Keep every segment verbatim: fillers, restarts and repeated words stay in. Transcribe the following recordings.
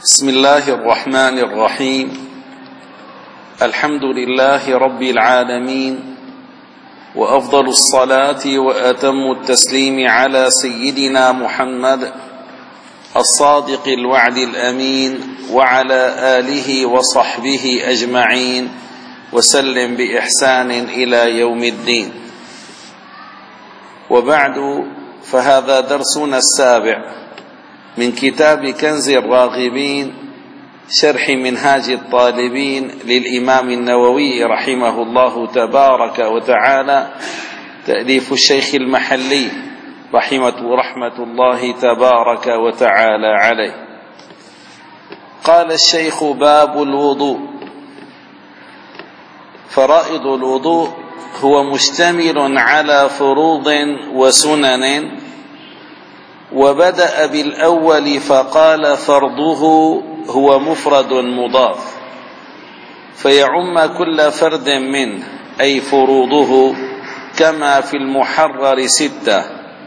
بسم الله الرحمن الرحيم. الحمد لله رب العالمين، وأفضل الصلاة وأتم التسليم على سيدنا محمد الصادق الوعد الأمين، وعلى آله وصحبه أجمعين، وسلم بإحسان إلى يوم الدين. وبعد، فهذا درسنا السابع من كتاب كنز الراغبين شرح منهاج الطالبين للإمام النووي رحمه الله تبارك وتعالى، تأليف الشيخ المحلي رحمة رحمة الله تبارك وتعالى عليه. قال الشيخ: باب الوضوء. فرائض الوضوء هو مشتمل على فروض وسنن، وبدأ بالأول فقال: فرضه هو مفرد مضاف، فيعم كل فرد منه، أي فروضه، كما في المحرر ستة.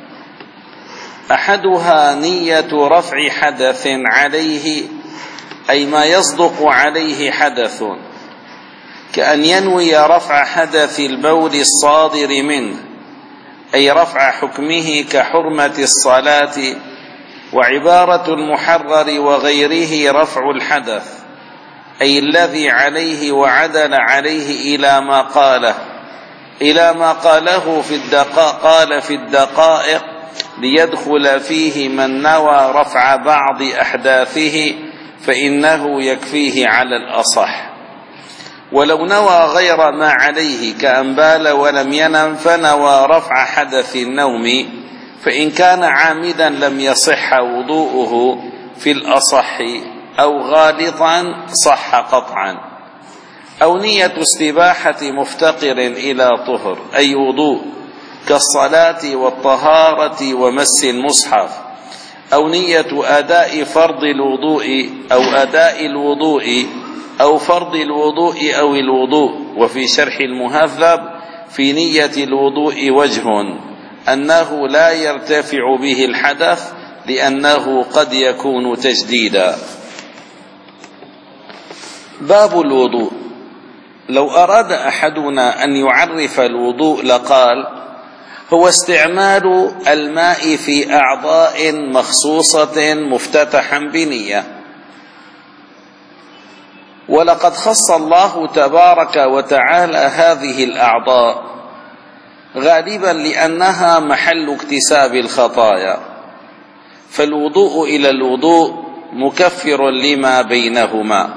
أحدها نية رفع حدث عليه، أي ما يصدق عليه حدث، كأن ينوي رفع حدث البول الصادر منه، أي رفع حكمه كحرمة الصلاة. وعبارة المحرر وغيره رفع الحدث، أي الذي عليه وعدل عليه إلى ما قاله إلى ما قاله في الدقائق قال في الدقائق ليدخل فيه من نوى رفع بعض أحداثه، فإنه يكفيه على الأصح. ولو نوى غير ما عليه كأن بال ولم ينم فنوى رفع حدث النوم، فإن كان عامدا لم يصح وضوءه في الأصح، أو غالطا صح قطعا. أو نية استباحة مفتقر إلى طهر، أي وضوء كالصلاة والطهارة ومس المصحف. أو نية أداء فرض الوضوء أو أداء الوضوء أو فرض الوضوء أو الوضوء. وفي شرح المهذب: في نية الوضوء وجه أنه لا يرتفع به الحدث، لأنه قد يكون تجديدا. باب الوضوء. لو أراد أحدنا أن يعرف الوضوء لقال: هو استعمال الماء في أعضاء مخصوصة مفتتحا بنية. ولقد خص الله تبارك وتعالى هذه الأعضاء غالبا لأنها محل اكتساب الخطايا، فالوضوء إلى الوضوء مكفر لما بينهما.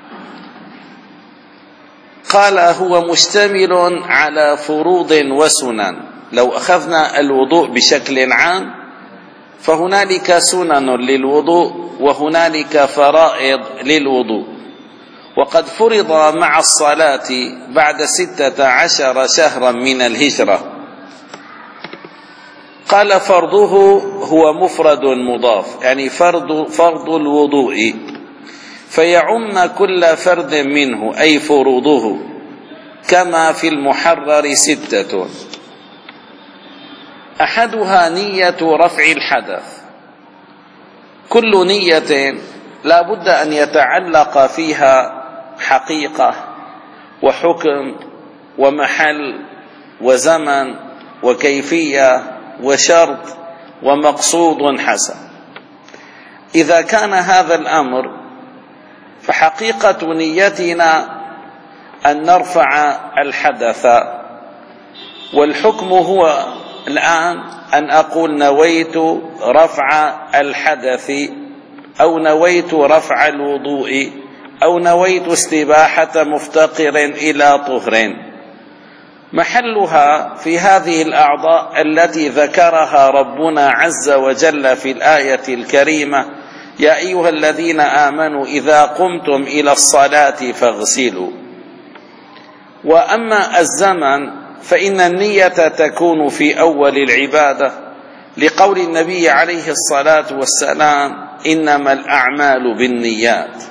قال: هو مشتمل على فروض وسنن. لو أخذنا الوضوء بشكل عام فهنالك سنن للوضوء وهنالك فرائض للوضوء. وقد فرض مع الصلاة بعد ستة عشر شهرا من الهجرة. قال: فرضه هو مفرد مضاف، يعني فرض, فرض الوضوء، فيعم كل فرد منه، أي فروضه، كما في المحرر ستة. أحدها نية رفع الحدث. كل نية لا بد أن يتعلق فيها حقيقة وحكم ومحل وزمن وكيفية وشرط ومقصود حسن. إذا كان هذا الأمر، فحقيقة نيتنا أن نرفع الحدث، والحكم هو الآن أن أقول نويت رفع الحدث، أو نويت رفع الوضوء، أو نويت استباحة مفتقر إلى طهر. محلها في هذه الأعضاء التي ذكرها ربنا عز وجل في الآية الكريمة: يا أيها الذين آمنوا إذا قمتم إلى الصلاة فاغسلوا. وأما الزمن فإن النية تكون في أول العبادة، لقول النبي عليه الصلاة والسلام: إنما الأعمال بالنيات.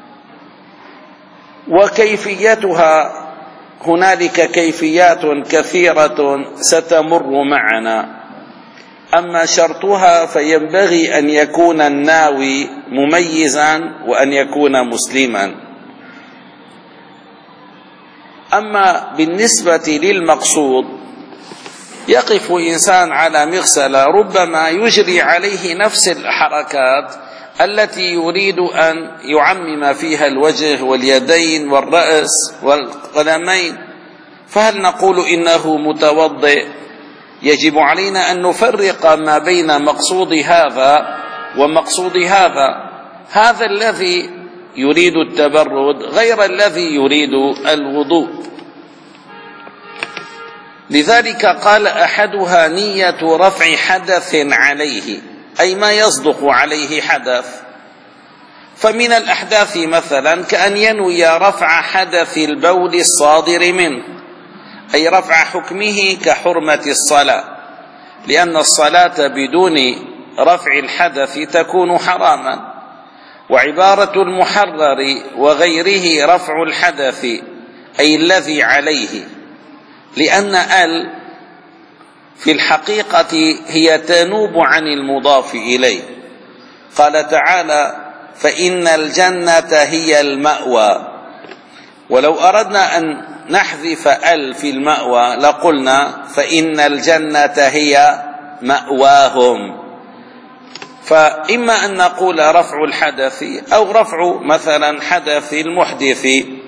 وكيفيتها هنالك كيفيات كثيرة ستمر معنا. أما شرطها فينبغي أن يكون الناوي مميزا وأن يكون مسلما. أما بالنسبة للمقصود، يقف إنسان على مغسلة ربما يجري عليه نفس الحركات التي يريد أن يعمم فيها الوجه واليدين والرأس والقدمين، فهل نقول إنه متوضئ؟ يجب علينا أن نفرق ما بين مقصود هذا ومقصود هذا. هذا الذي يريد التبرد غير الذي يريد الوضوء. لذلك قال أحدها نية رفع حدث عليه، أي ما يصدق عليه حدث. فمن الأحداث مثلا كأن ينوي رفع حدث البول الصادر منه، أي رفع حكمه كحرمة الصلاة، لأن الصلاة بدون رفع الحدث تكون حراما. وعبارة المحرر وغيره رفع الحدث أي الذي عليه، لأن ال في الحقيقة هي تنوب عن المضاف إليه. قال تعالى: فإن الجنة هي المأوى. ولو أردنا أن نحذف ال في المأوى لقلنا فإن الجنة هي مأواهم. فإما أن نقول رفع الحدث أو رفع مثلا حدث المحدث.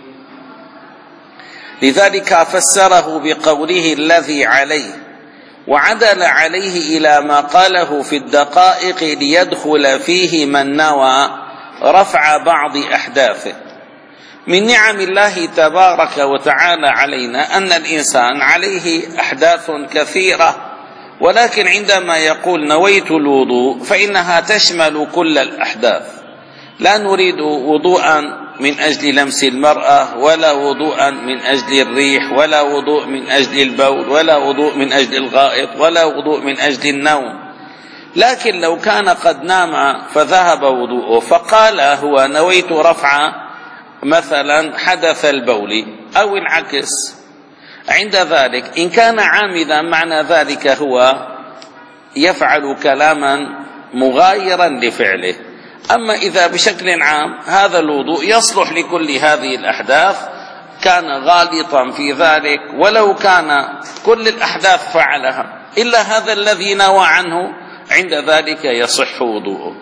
لذلك فسره بقوله الذي عليه، وعدل عليه إلى ما قاله في الدقائق ليدخل فيه من نوى رفع بعض أحداثه. من نعم الله تبارك وتعالى علينا أن الإنسان عليه أحداث كثيرة، ولكن عندما يقول نويت الوضوء فإنها تشمل كل الأحداث. لا نريد وضوءا من أجل لمس المرأة، ولا وضوءا من أجل الريح، ولا وضوء من أجل البول، ولا وضوء من أجل الغائط، ولا وضوء من أجل النوم. لكن لو كان قد نام فذهب وضوءه فقال هو نويت رفع مثلا حدث البول أو العكس، عند ذلك إن كان عامدا معنى ذلك هو يفعل كلاما مغايرا لفعله. أما إذا بشكل عام هذا الوضوء يصلح لكل هذه الأحداث، كان غالطا في ذلك ولو كان كل الأحداث فعلها إلا هذا الذي نوى عنه، عند ذلك يصح وضوءه.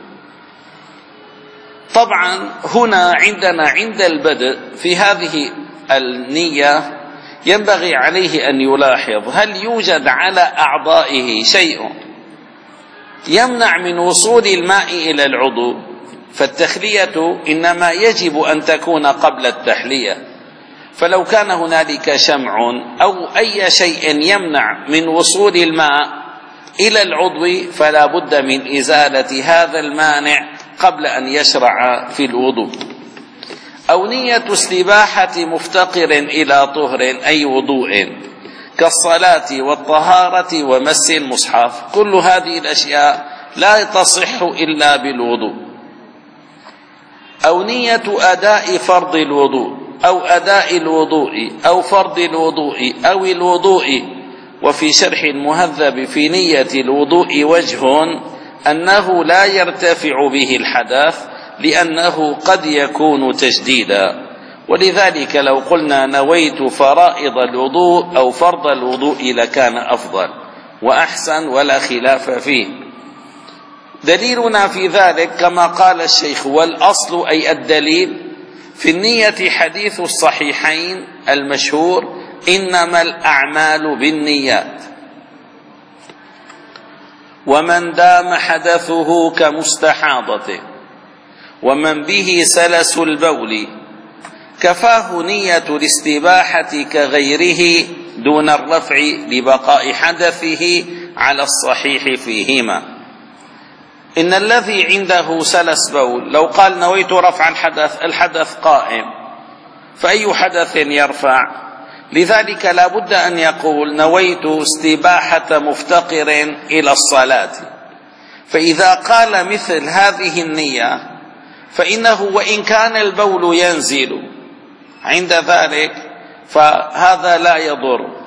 طبعا هنا عندنا عند البدء في هذه النية ينبغي عليه أن يلاحظ هل يوجد على أعضائه شيء يمنع من وصول الماء إلى العضو، فالتخلية إنما يجب أن تكون قبل التحلية. فلو كان هنالك شمع أو أي شيء يمنع من وصول الماء إلى العضو فلا بد من إزالة هذا المانع قبل أن يشرع في الوضوء. أو نية استباحة مفتقر إلى طهر أي وضوء كالصلاة والطهارة ومس المصحف، كل هذه الأشياء لا تصح إلا بالوضوء. أو نية أداء فرض الوضوء أو أداء الوضوء أو فرض الوضوء أو الوضوء. وفي شرح المهذب في نية الوضوء وجه أنه لا يرتفع به الحدث لأنه قد يكون تجديدا، ولذلك لو قلنا نويت فرائض الوضوء أو فرض الوضوء لكان أفضل وأحسن ولا خلاف فيه. دليلنا في ذلك كما قال الشيخ والأصل أي الدليل في النية حديث الصحيحين المشهور إنما الأعمال بالنيات. ومن دام حدثه كمستحاضة ومن به سلس البول كفاه نية الاستباحة كغيره دون الرفع لبقاء حدثه على الصحيح فيهما. إن الذي عنده سلس بول لو قال نويت رفع الحدث، الحدث قائم، فأي حدث يرفع؟ لذلك لا بد أن يقول نويت استباحة مفتقر إلى الصلاة. فإذا قال مثل هذه النية فإنه وإن كان البول ينزل عند ذلك فهذا لا يضر،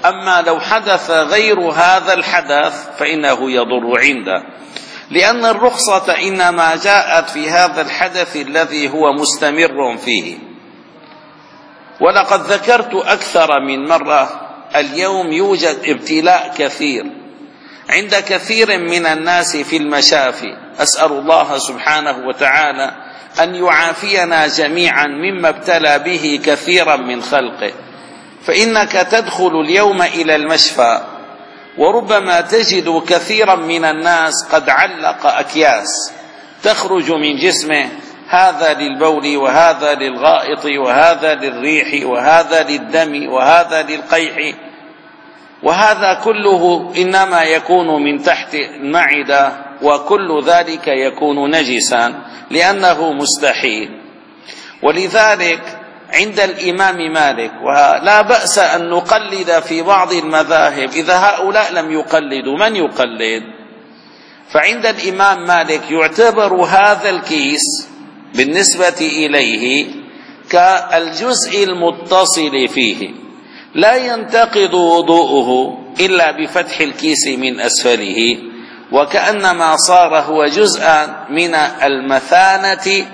أما لو حدث غير هذا الحدث فإنه يضر عنده، لأن الرخصة إنما جاءت في هذا الحدث الذي هو مستمر فيه. ولقد ذكرت أكثر من مرة اليوم يوجد ابتلاء كثير عند كثير من الناس في المشافي. أسأل الله سبحانه وتعالى أن يعافينا جميعا مما ابتلى به كثيرا من خلقه. فإنك تدخل اليوم إلى المشفى وربما تجد كثيرا من الناس قد علق أكياس تخرج من جسمه، هذا للبول وهذا للغائط وهذا للريح وهذا للدم وهذا للقيح، وهذا كله إنما يكون من تحت المعدة، وكل ذلك يكون نجسا لأنه مستحيل. ولذلك عند الإمام مالك، ولا بأس أن نقلد في بعض المذاهب إذا هؤلاء لم يقلدوا، من يقلد؟ فعند الإمام مالك يعتبر هذا الكيس بالنسبة إليه كالجزء المتصل فيه، لا ينتقض وضوءه إلا بفتح الكيس من أسفله، وكأنما صار هو جزءا من المثانة،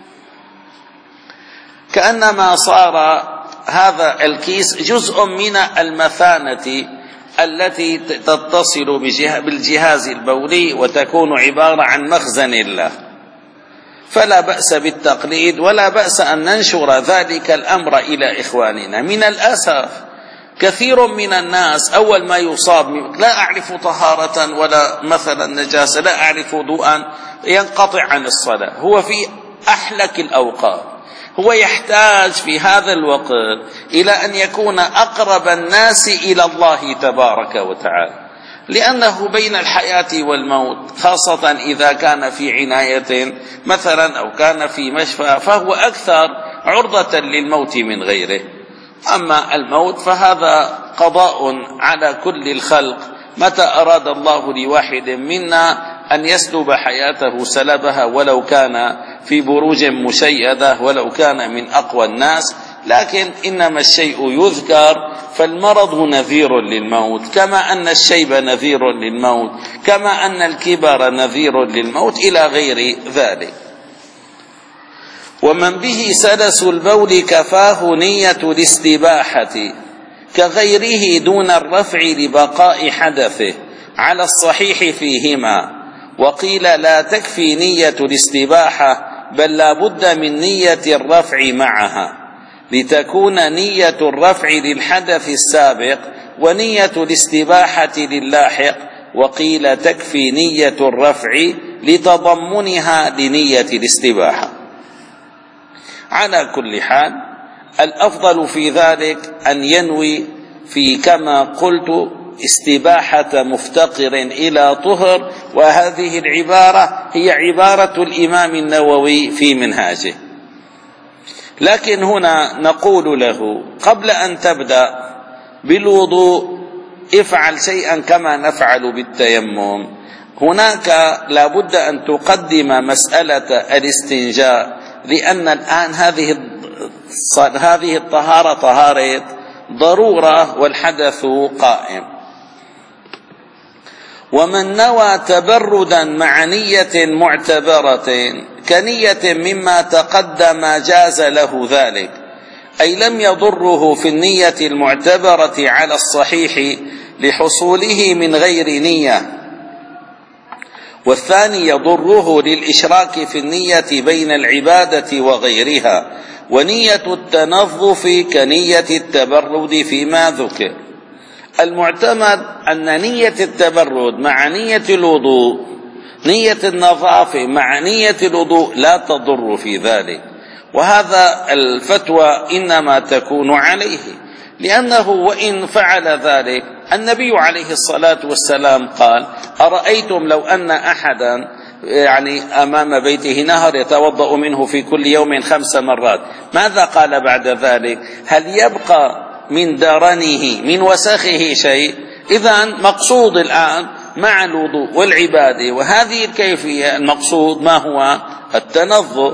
كأنما صار هذا الكيس جزء من المثانة التي تتصل بالجهاز البولي وتكون عبارة عن مخزن له. فلا بأس بالتقليد ولا بأس أن ننشر ذلك الأمر إلى إخواننا. من الأسف كثير من الناس أول ما يصاب لا أعرف طهارة ولا مثلا نجاسة، لا أعرف وضوءا، ينقطع عن الصلاة. هو في أحلك الأوقات، هو يحتاج في هذا الوقت إلى أن يكون أقرب الناس إلى الله تبارك وتعالى، لأنه بين الحياة والموت، خاصة إذا كان في عناية مثلا أو كان في مشفى، فهو أكثر عرضة للموت من غيره. أما الموت فهذا قضاء على كل الخلق، متى أراد الله لواحد منا أن يسلب حياته سلبها، ولو كان في بروج مشيدة، ولو كان من أقوى الناس. لكن إنما الشيء يذكر، فالمرض نذير للموت، كما أن الشيب نذير للموت، كما أن الكبر نذير للموت، إلى غير ذلك. ومن به سلس البول كفاه نية الاستباحة كغيره دون الرفع لبقاء حدثه على الصحيح فيهما. وقيل لا تكفي نية الاستباحة، بل لا بد من نية الرفع معها، لتكون نية الرفع للحدث السابق ونية الاستباحة للاحق. وقيل تكفي نية الرفع لتضمنها لنية الاستباحة. على كل حال الأفضل في ذلك أن ينوي في كما قلت استباحة مفتقر إلى طهر، وهذه العبارة هي عبارة الإمام النووي في منهاجه. لكن هنا نقول له قبل أن تبدأ بالوضوء افعل شيئا كما نفعل بالتيمم. هناك لا بد أن تقدم مسألة الاستنجاء، لأن الآن هذه هذه الطهارة طهارة ضرورة والحدث قائم. ومن نوى تبردا مع نية معتبرة كنية مما تقدم جاز له ذلك، أي لم يضره في النية المعتبرة على الصحيح لحصوله من غير نية. والثاني يضره للإشراك في النية بين العبادة وغيرها، ونية التنظف كنية التبرد فيما ذكر. المعتمد أن نية التبرد مع نية الوضوء، نية النظافة مع نية الوضوء لا تضر في ذلك، وهذا الفتوى إنما تكون عليه، لأنه وإن فعل ذلك النبي عليه الصلاة والسلام قال: أرأيتم لو أن أحدا يعني أمام بيته نهر يتوضأ منه في كل يوم خمس مرات، ماذا قال بعد ذلك؟ هل يبقى من درنه من وسخه شيء؟ إذن مقصود الآن مع الوضوء والعبادة وهذه الكيفية المقصود ما هو؟ التنظف.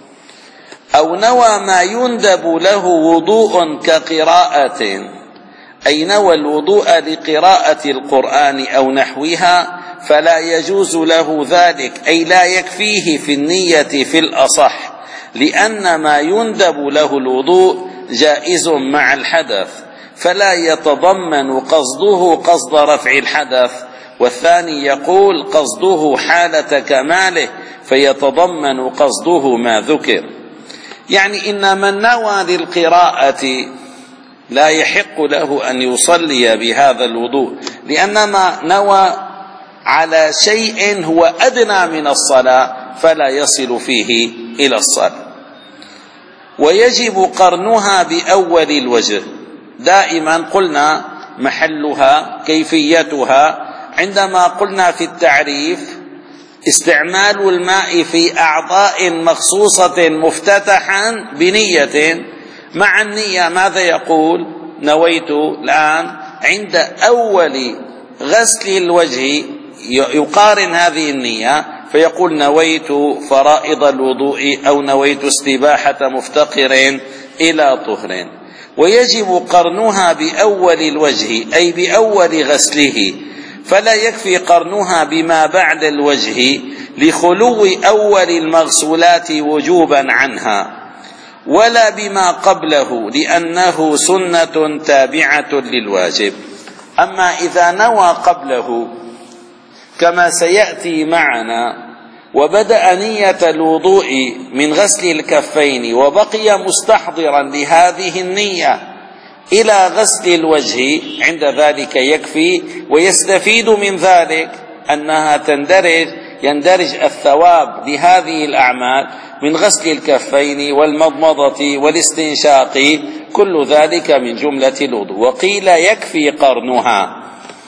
أو نوى ما يندب له وضوء كقراءة أي نوى الوضوء لقراءة القرآن أو نحوها فلا يجوز له ذلك، أي لا يكفيه في النية في الأصح، لأن ما يندب له الوضوء جائز مع الحدث، فلا يتضمن قصده قصد رفع الحدث. والثاني يقول قصده حالة كماله فيتضمن قصده ما ذكر. يعني إن من نوى للقراءة لا يحق له أن يصلي بهذا الوضوء، لأنما نوى على شيء هو أدنى من الصلاة فلا يصل فيه إلى الصلاة. ويجب قرنها بأول الوجه. دائما قلنا محلها كيفيتها عندما قلنا في التعريف استعمال الماء في أعضاء مخصوصة مفتتحا بنية. مع النية ماذا يقول؟ نويت الآن عند أول غسل الوجه يقارن هذه النية فيقول نويت فرائض الوضوء أو نويت استباحة مفتقر إلى طهر. ويجب قرنها بأول الوجه أي بأول غسله، فلا يكفي قرنها بما بعد الوجه لخلو أول المغسولات وجوبا عنها، ولا بما قبله لأنه سنة تابعة للواجب. أما إذا نوى قبله كما سيأتي معنا وبدأ نية الوضوء من غسل الكفين وبقي مستحضرا لهذه النية إلى غسل الوجه، عند ذلك يكفي. ويستفيد من ذلك أنها تندرج يندرج الثواب لهذه الأعمال من غسل الكفين والمضمضة والاستنشاق، كل ذلك من جملة الوضوء. وقيل يكفي قرنها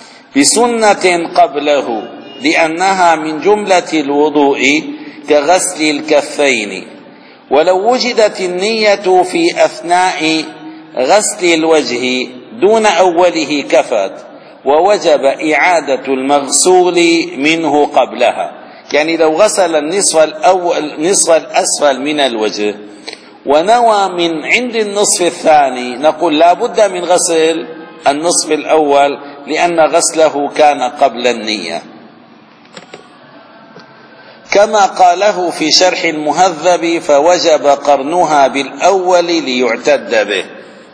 بسنة قبله لأنها من جملة الوضوء كغسل الكفين، ولو وجدت النية في أثناء غسل الوجه دون أوله كفت، ووجب إعادة المغسول منه قبلها. يعني لو غسل النصف الأول النصف الأسفل من الوجه ونوى من عند النصف الثاني، نقول لا بد من غسل النصف الأول لأن غسله كان قبل النية، كما قاله في شرح المهذب فوجب قرنها بالأول ليعتد به.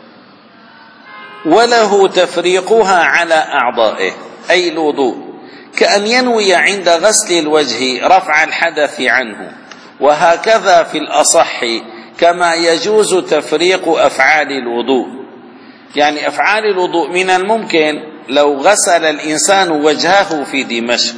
وله تفريقها على أعضائه أي الوضوء، كأن ينوي عند غسل الوجه رفع الحدث عنه، وهكذا في الأصح كما يجوز تفريق أفعال الوضوء. يعني أفعال الوضوء من الممكن لو غسل الإنسان وجهه في دمشق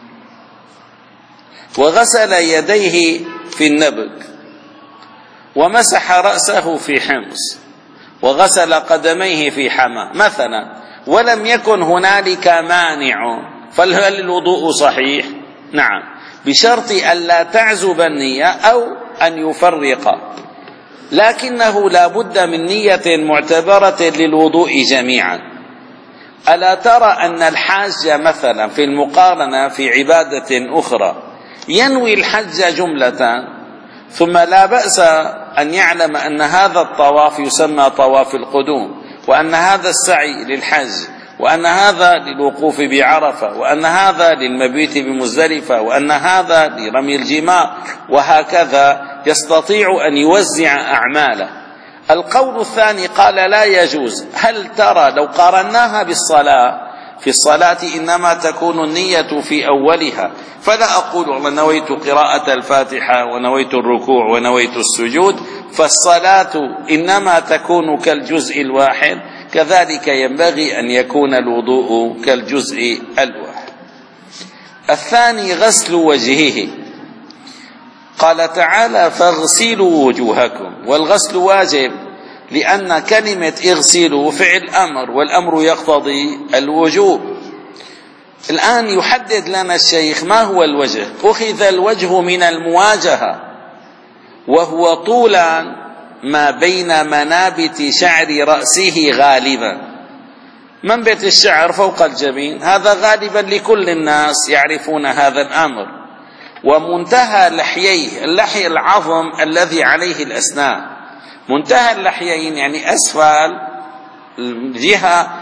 وغسل يديه في النبك ومسح رأسه في حمص وغسل قدميه في حمى مثلا، ولم يكن هنالك مانع، فهل الوضوء صحيح؟ نعم، بشرط ألا تعزب النية أو أن يفرق، لكنه لا بد من نية معتبرة للوضوء جميعا. ألا ترى أن الحاج مثلا في المقارنة في عبادة أخرى ينوي الحج جملة، ثم لا بأس أن يعلم أن هذا الطواف يسمى طواف القدوم، وأن هذا السعي للحج، وأن هذا للوقوف بعرفة، وأن هذا للمبيت بمزدلفة، وأن هذا لرمي الجمار، وهكذا يستطيع أن يوزع أعماله. القول الثاني قال لا يجوز. هل ترى لو قارناها بالصلاة، في الصلاة إنما تكون النية في أولها، فلا أقول والله نويت قراءة الفاتحة ونويت الركوع ونويت السجود، فالصلاة إنما تكون كالجزء الواحد، كذلك ينبغي أن يكون الوضوء كالجزء الواحد. الثاني غسل وجهه، قال تعالى فاغسلوا وجوهكم، والغسل واجب لأن كلمة اغسلوا فعل أمر، والأمر يقتضي الوجوب. الآن يحدد لنا الشيخ ما هو الوجه. أخذ الوجه من المواجهة، وهو طولا ما بين منابت شعر رأسه غالبا. منبت الشعر فوق الجبين هذا غالبا لكل الناس يعرفون هذا الأمر، ومنتهى لحييه، اللحي العظم الذي عليه الأسنان، منتهى اللحيين يعني أسفل الجهة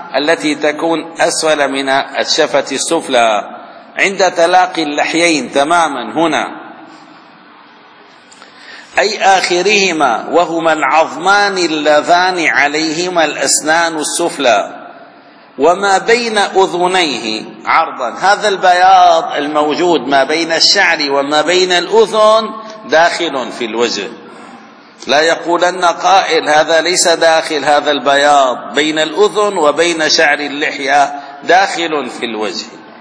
التي تكون أسفل من الشفة السفلى عند تلاقي اللحيين تماما هنا، أي آخرهما، وهما العظمان اللذان عليهما الأسنان السفلى، وما بين أذنيه عرضا. هذا البياض الموجود ما بين الشعر وما بين الأذن داخل في الوجه. لا يقولن قائل هذا ليس داخل، هذا البياض بين الأذن وبين شعر اللحية داخل في الوجه،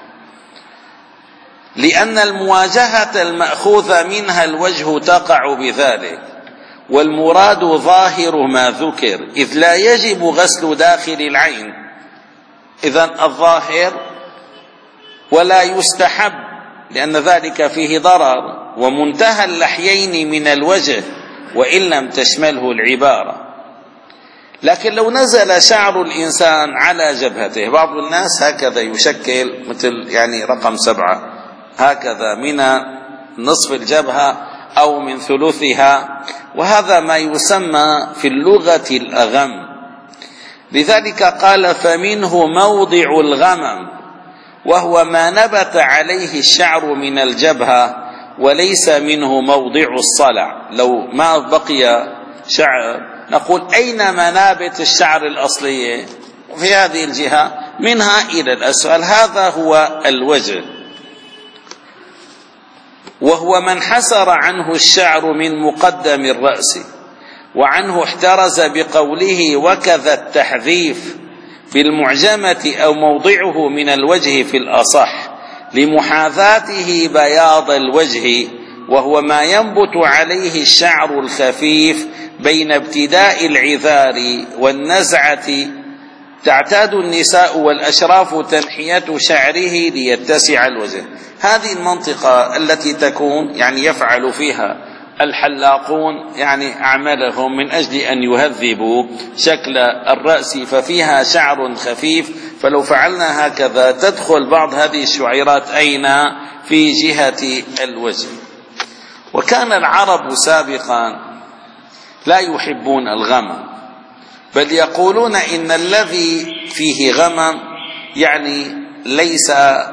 لأن المواجهة المأخوذة منها الوجه تقع بذلك، والمراد ظاهر ما ذكر، إذ لا يجب غسل داخل العين، إذن الظاهر، ولا يستحب لأن ذلك فيه ضرر، ومنتهى اللحيين من الوجه وإن لم تشمله العبارة. لكن لو نزل شعر الإنسان على جبهته، بعض الناس هكذا يشكل مثل يعني رقم سبعة هكذا من نصف الجبهة أو من ثلثها، وهذا ما يسمى في اللغة الأغم. لذلك قال فمنه موضع الغمم، وهو ما نبت عليه الشعر من الجبهة وليس منه موضع الصلع. لو ما بقي شعر نقول أين منابت الشعر الأصلية؟ في هذه الجهة منها إلى الأسفل، هذا هو الوجه، وهو من حسر عنه الشعر من مقدم الرأس، وعنه احترز بقوله وكذا التحذيف بالمعجمة أو موضعه من الوجه في الأصح، لمحاذاته بياض الوجه، وهو ما ينبت عليه الشعر الخفيف بين ابتداء العذار والنزعة. تعتاد النساء والأشراف تنحية شعره ليتسع الوجه. هذه المنطقة التي تكون يعني يفعل فيها الحلاقون يعني أعمالهم من أجل أن يهذبوا شكل الرأس، ففيها شعر خفيف، فلو فعلنا هكذا تدخل بعض هذه الشعيرات أين؟ في جهة الوجه. وكان العرب سابقا لا يحبون الغمم، بل يقولون إن الذي فيه غمم يعني ليس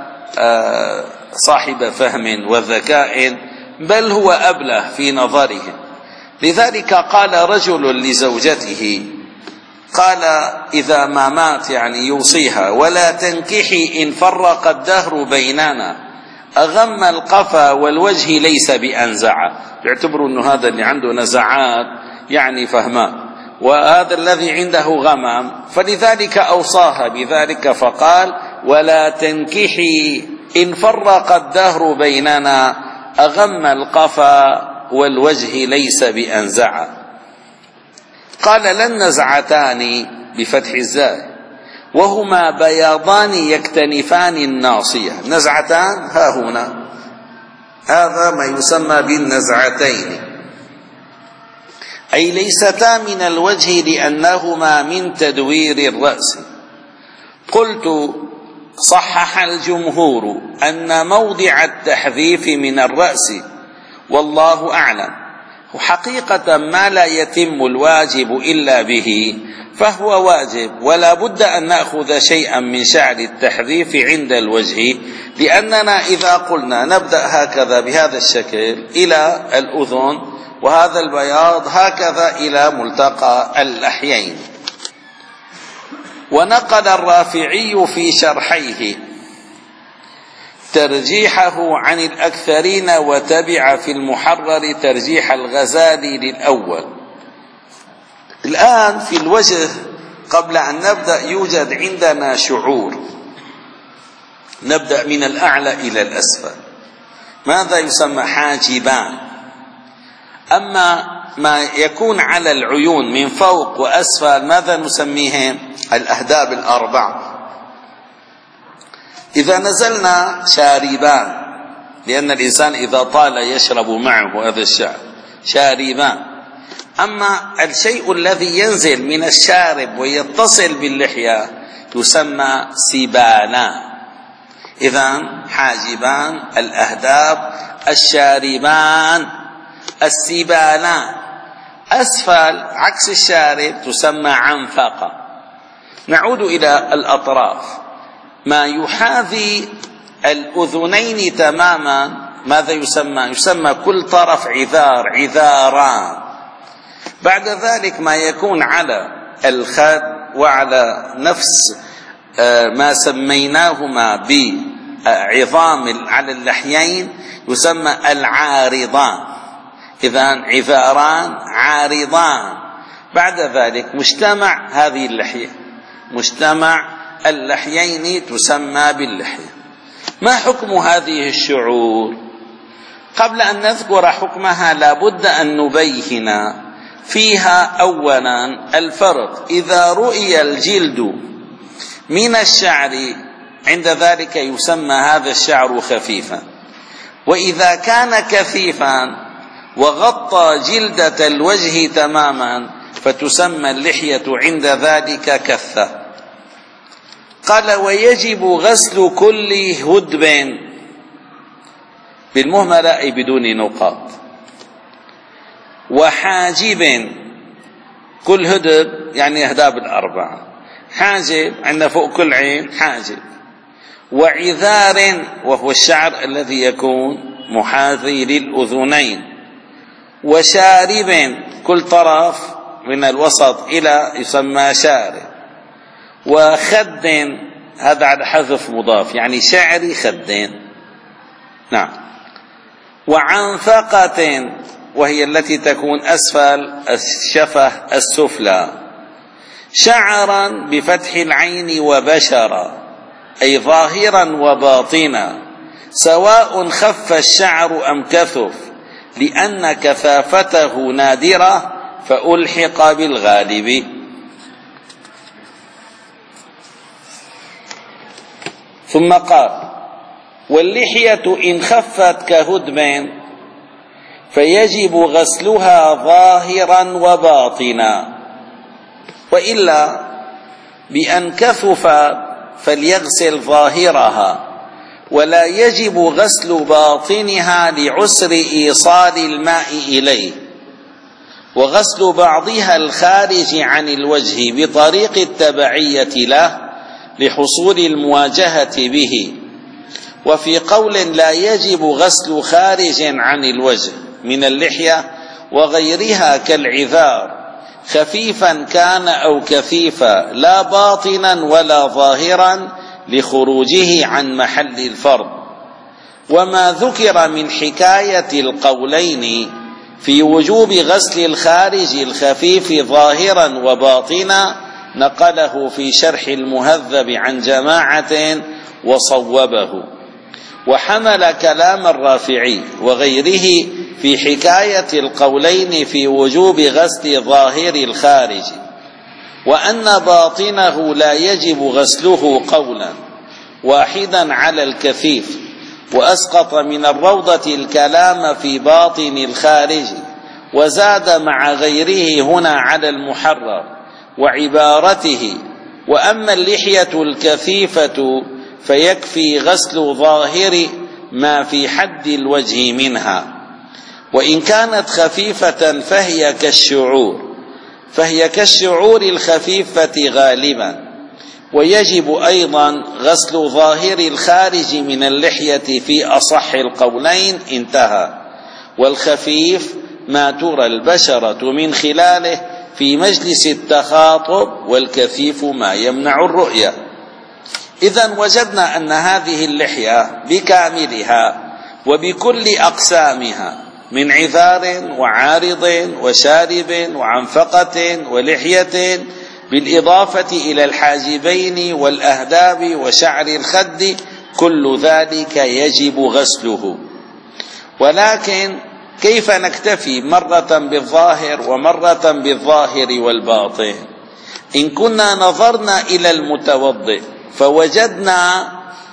صاحب فهم وذكاء، بل هو أبله في نظرهم. لذلك قال رجل لزوجته، قال إذا ما مات يعني يوصيها ولا تنكحي إن فرق الدهر بيننا، أغم القفا والوجه ليس بأنزعة. يعتبروا أنه هذا اللي عنده نزعات يعني فهمه، وهذا الذي عنده غمام، فلذلك أوصاها بذلك فقال ولا تنكحي إن فرق الدهر بيننا، أغم القفا والوجه ليس بأنزعة. قال لن نزعتان بفتح الزاي، وهما بياضان يكتنفان الناصية. نزعتان ها هنا، هذا ما يسمى بالنزعتين، أي ليستا من الوجه لأنهما من تدوير الرأس. قلت صحح الجمهور أن موضع التحذيف من الرأس، والله أعلم. وحقيقة ما لا يتم الواجب إلا به فهو واجب، ولا بد أن نأخذ شيئا من شعر التحذيف عند الوجه، لأننا إذا قلنا نبدأ هكذا بهذا الشكل إلى الأذن، وهذا البياض هكذا إلى ملتقى اللحيين. ونقل الرافعي في شرحيه ترجيحه عن الأكثرين، وتبع في المحرر ترجيح الغزالي للأول. الآن في الوجه قبل أن نبدأ يوجد عندنا شعور، نبدأ من الأعلى إلى الأسفل، ماذا يسمى حاجبان. أما ما يكون على العيون من فوق وأسفل ماذا نسميهم؟ الأهداب الأربع. إذا نزلنا شاربان، لأن الإنسان إذا طال يشرب معه هذا الشعر، شاربان. أما الشيء الذي ينزل من الشارب ويتصل باللحية يسمى سبانا. إذن حاجبان، الأهداب، الشاربان، السبالان. أسفل عكس الشارب تسمى عنفقة. نعود إلى الأطراف. ما يحاذي الأذنين تماما ماذا يسمى؟ يسمى كل طرف عذار، عذاران. بعد ذلك ما يكون على الخد وعلى نفس ما سميناهما بعظام على اللحيين يسمى العارضان. إذن عذاران عارضان. بعد ذلك مجتمع هذه اللحية، مجتمع اللحيين تسمى باللحية. ما حكم هذه الشعور؟ قبل أن نذكر حكمها لابد أن نبين فيها أولا الفرق. إذا رؤي الجلد من الشعر عند ذلك يسمى هذا الشعر خفيفا، وإذا كان كثيفا وغطى جلدة الوجه تماما فتسمى اللحية عند ذلك كثة. قال ويجب غسل كل هدب بالمهملة أي بدون نقاط، وحاجب، كل هدب يعني أهداب الأربعة، حاجب عندنا فوق كل عين حاجب، وعذار وهو الشعر الذي يكون محاذي للأذنين، وشارب كل طرف من الوسط إلى يسمى شارب، وخد هذا على حذف مضاف يعني شعري خدين. نعم. وعنفقة وهي التي تكون أسفل الشفة السفلى، شعرا بفتح العين وبشرا أي ظاهرا وباطنا، سواء خف الشعر أم كثف، لأن كثافته نادرة فألحق بالغالب. ثم قال واللحية إن خفت كهدب فيجب غسلها ظاهرا وباطنا، وإلا بأن كثف فليغسل ظاهرها، ولا يجب غسل باطنها لعسر إيصال الماء إليه، وغسل بعضها الخارج عن الوجه بطريق التبعية له لحصول المواجهة به. وفي قول لا يجب غسل خارج عن الوجه من اللحية وغيرها كالعذار خفيفا كان أو كثيفا لا باطنا ولا ظاهرا لخروجه عن محل الفرض. وما ذكر من حكاية القولين في وجوب غسل الخارج الخفيف ظاهرا وباطنا نقله في شرح المهذب عن جماعة وصوبه، وحمل كلام الرافعي وغيره في حكاية القولين في وجوب غسل ظاهر الخارج، وأن باطنه لا يجب غسله قولا واحدا على الكثيف، وأسقط من الروضة الكلام في باطن الخارج، وزاد مع غيره هنا على المحرر وعبارته وأما اللحية الكثيفة فيكفي غسل ظاهر ما في حد الوجه منها، وإن كانت خفيفة فهي كالشعور فهي كالشعور الخفيفة غالبا. ويجب أيضا غسل ظاهر الخارج من اللحية في أصح القولين انتهى، والخفيف ما ترى البشرة من خلاله في مجلس التخاطب، والكثيف ما يمنع الرؤية. إذن وجدنا أن هذه اللحية بكاملها وبكل أقسامها من عذار وعارض وشارب وعنفقة ولحية بالإضافة إلى الحاجبين والأهداب وشعر الخد كل ذلك يجب غسله. ولكن كيف نكتفي مرة بالظاهر ومرة بالظاهر والباطن؟ إن كنا نظرنا إلى المتوضئ فوجدنا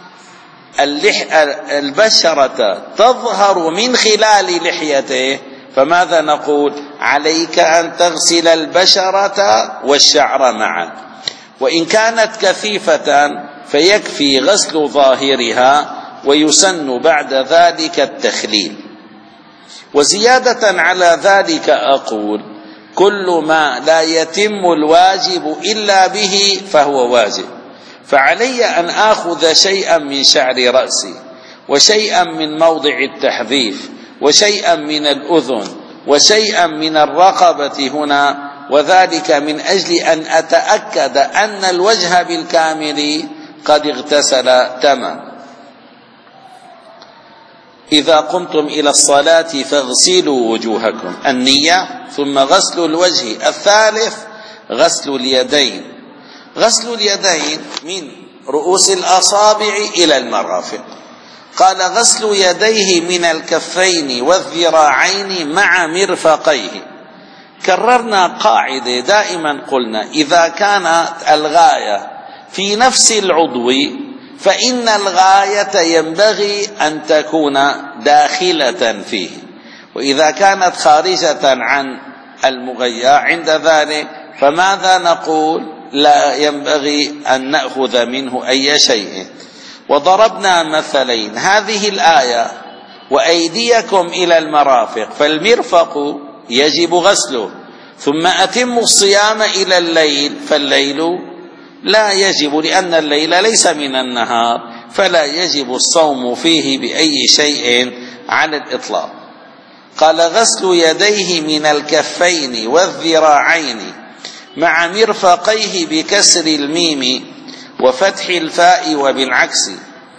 البشرة تظهر من خلال لحيته، فماذا نقول؟ عليك أن تغسل البشرة والشعر معا. وإن كانت كثيفة فيكفي غسل ظاهرها، ويسن بعد ذلك التخليل. وزيادة على ذلك أقول كل ما لا يتم الواجب إلا به فهو واجب، فعلي أن آخذ شيئا من شعر رأسي وشيئا من موضع التحذيف وشيئا من الأذن وشيئا من الرقبة هنا، وذلك من أجل أن أتأكد أن الوجه بالكامل قد اغتسل تماما. إذا قمتم إلى الصلاة فاغسلوا وجوهكم، النية، ثم غسل الوجه. الثالث غسل اليدين. غسل اليدين من رؤوس الأصابع إلى المرافق. قال غسل يديه من الكفين والذراعين مع مرفقيه. كررنا قاعدة دائما قلنا إذا كانت الغاية في نفس العضو فإن الغاية ينبغي أن تكون داخلة فيه، وإذا كانت خارجة عن المغية عند ذلك فماذا نقول؟ لا ينبغي أن نأخذ منه أي شيء. وضربنا مثلين، هذه الآية وأيديكم إلى المرافق، فالمرفق يجب غسله، ثم أتموا الصيام إلى الليل، فالليل لا يجب لأن الليل ليس من النهار، فلا يجب الصوم فيه بأي شيء على الإطلاق. قال غسل يديه من الكفين والذراعين مع مرفقيه بكسر الميم وفتح الفاء وبالعكس.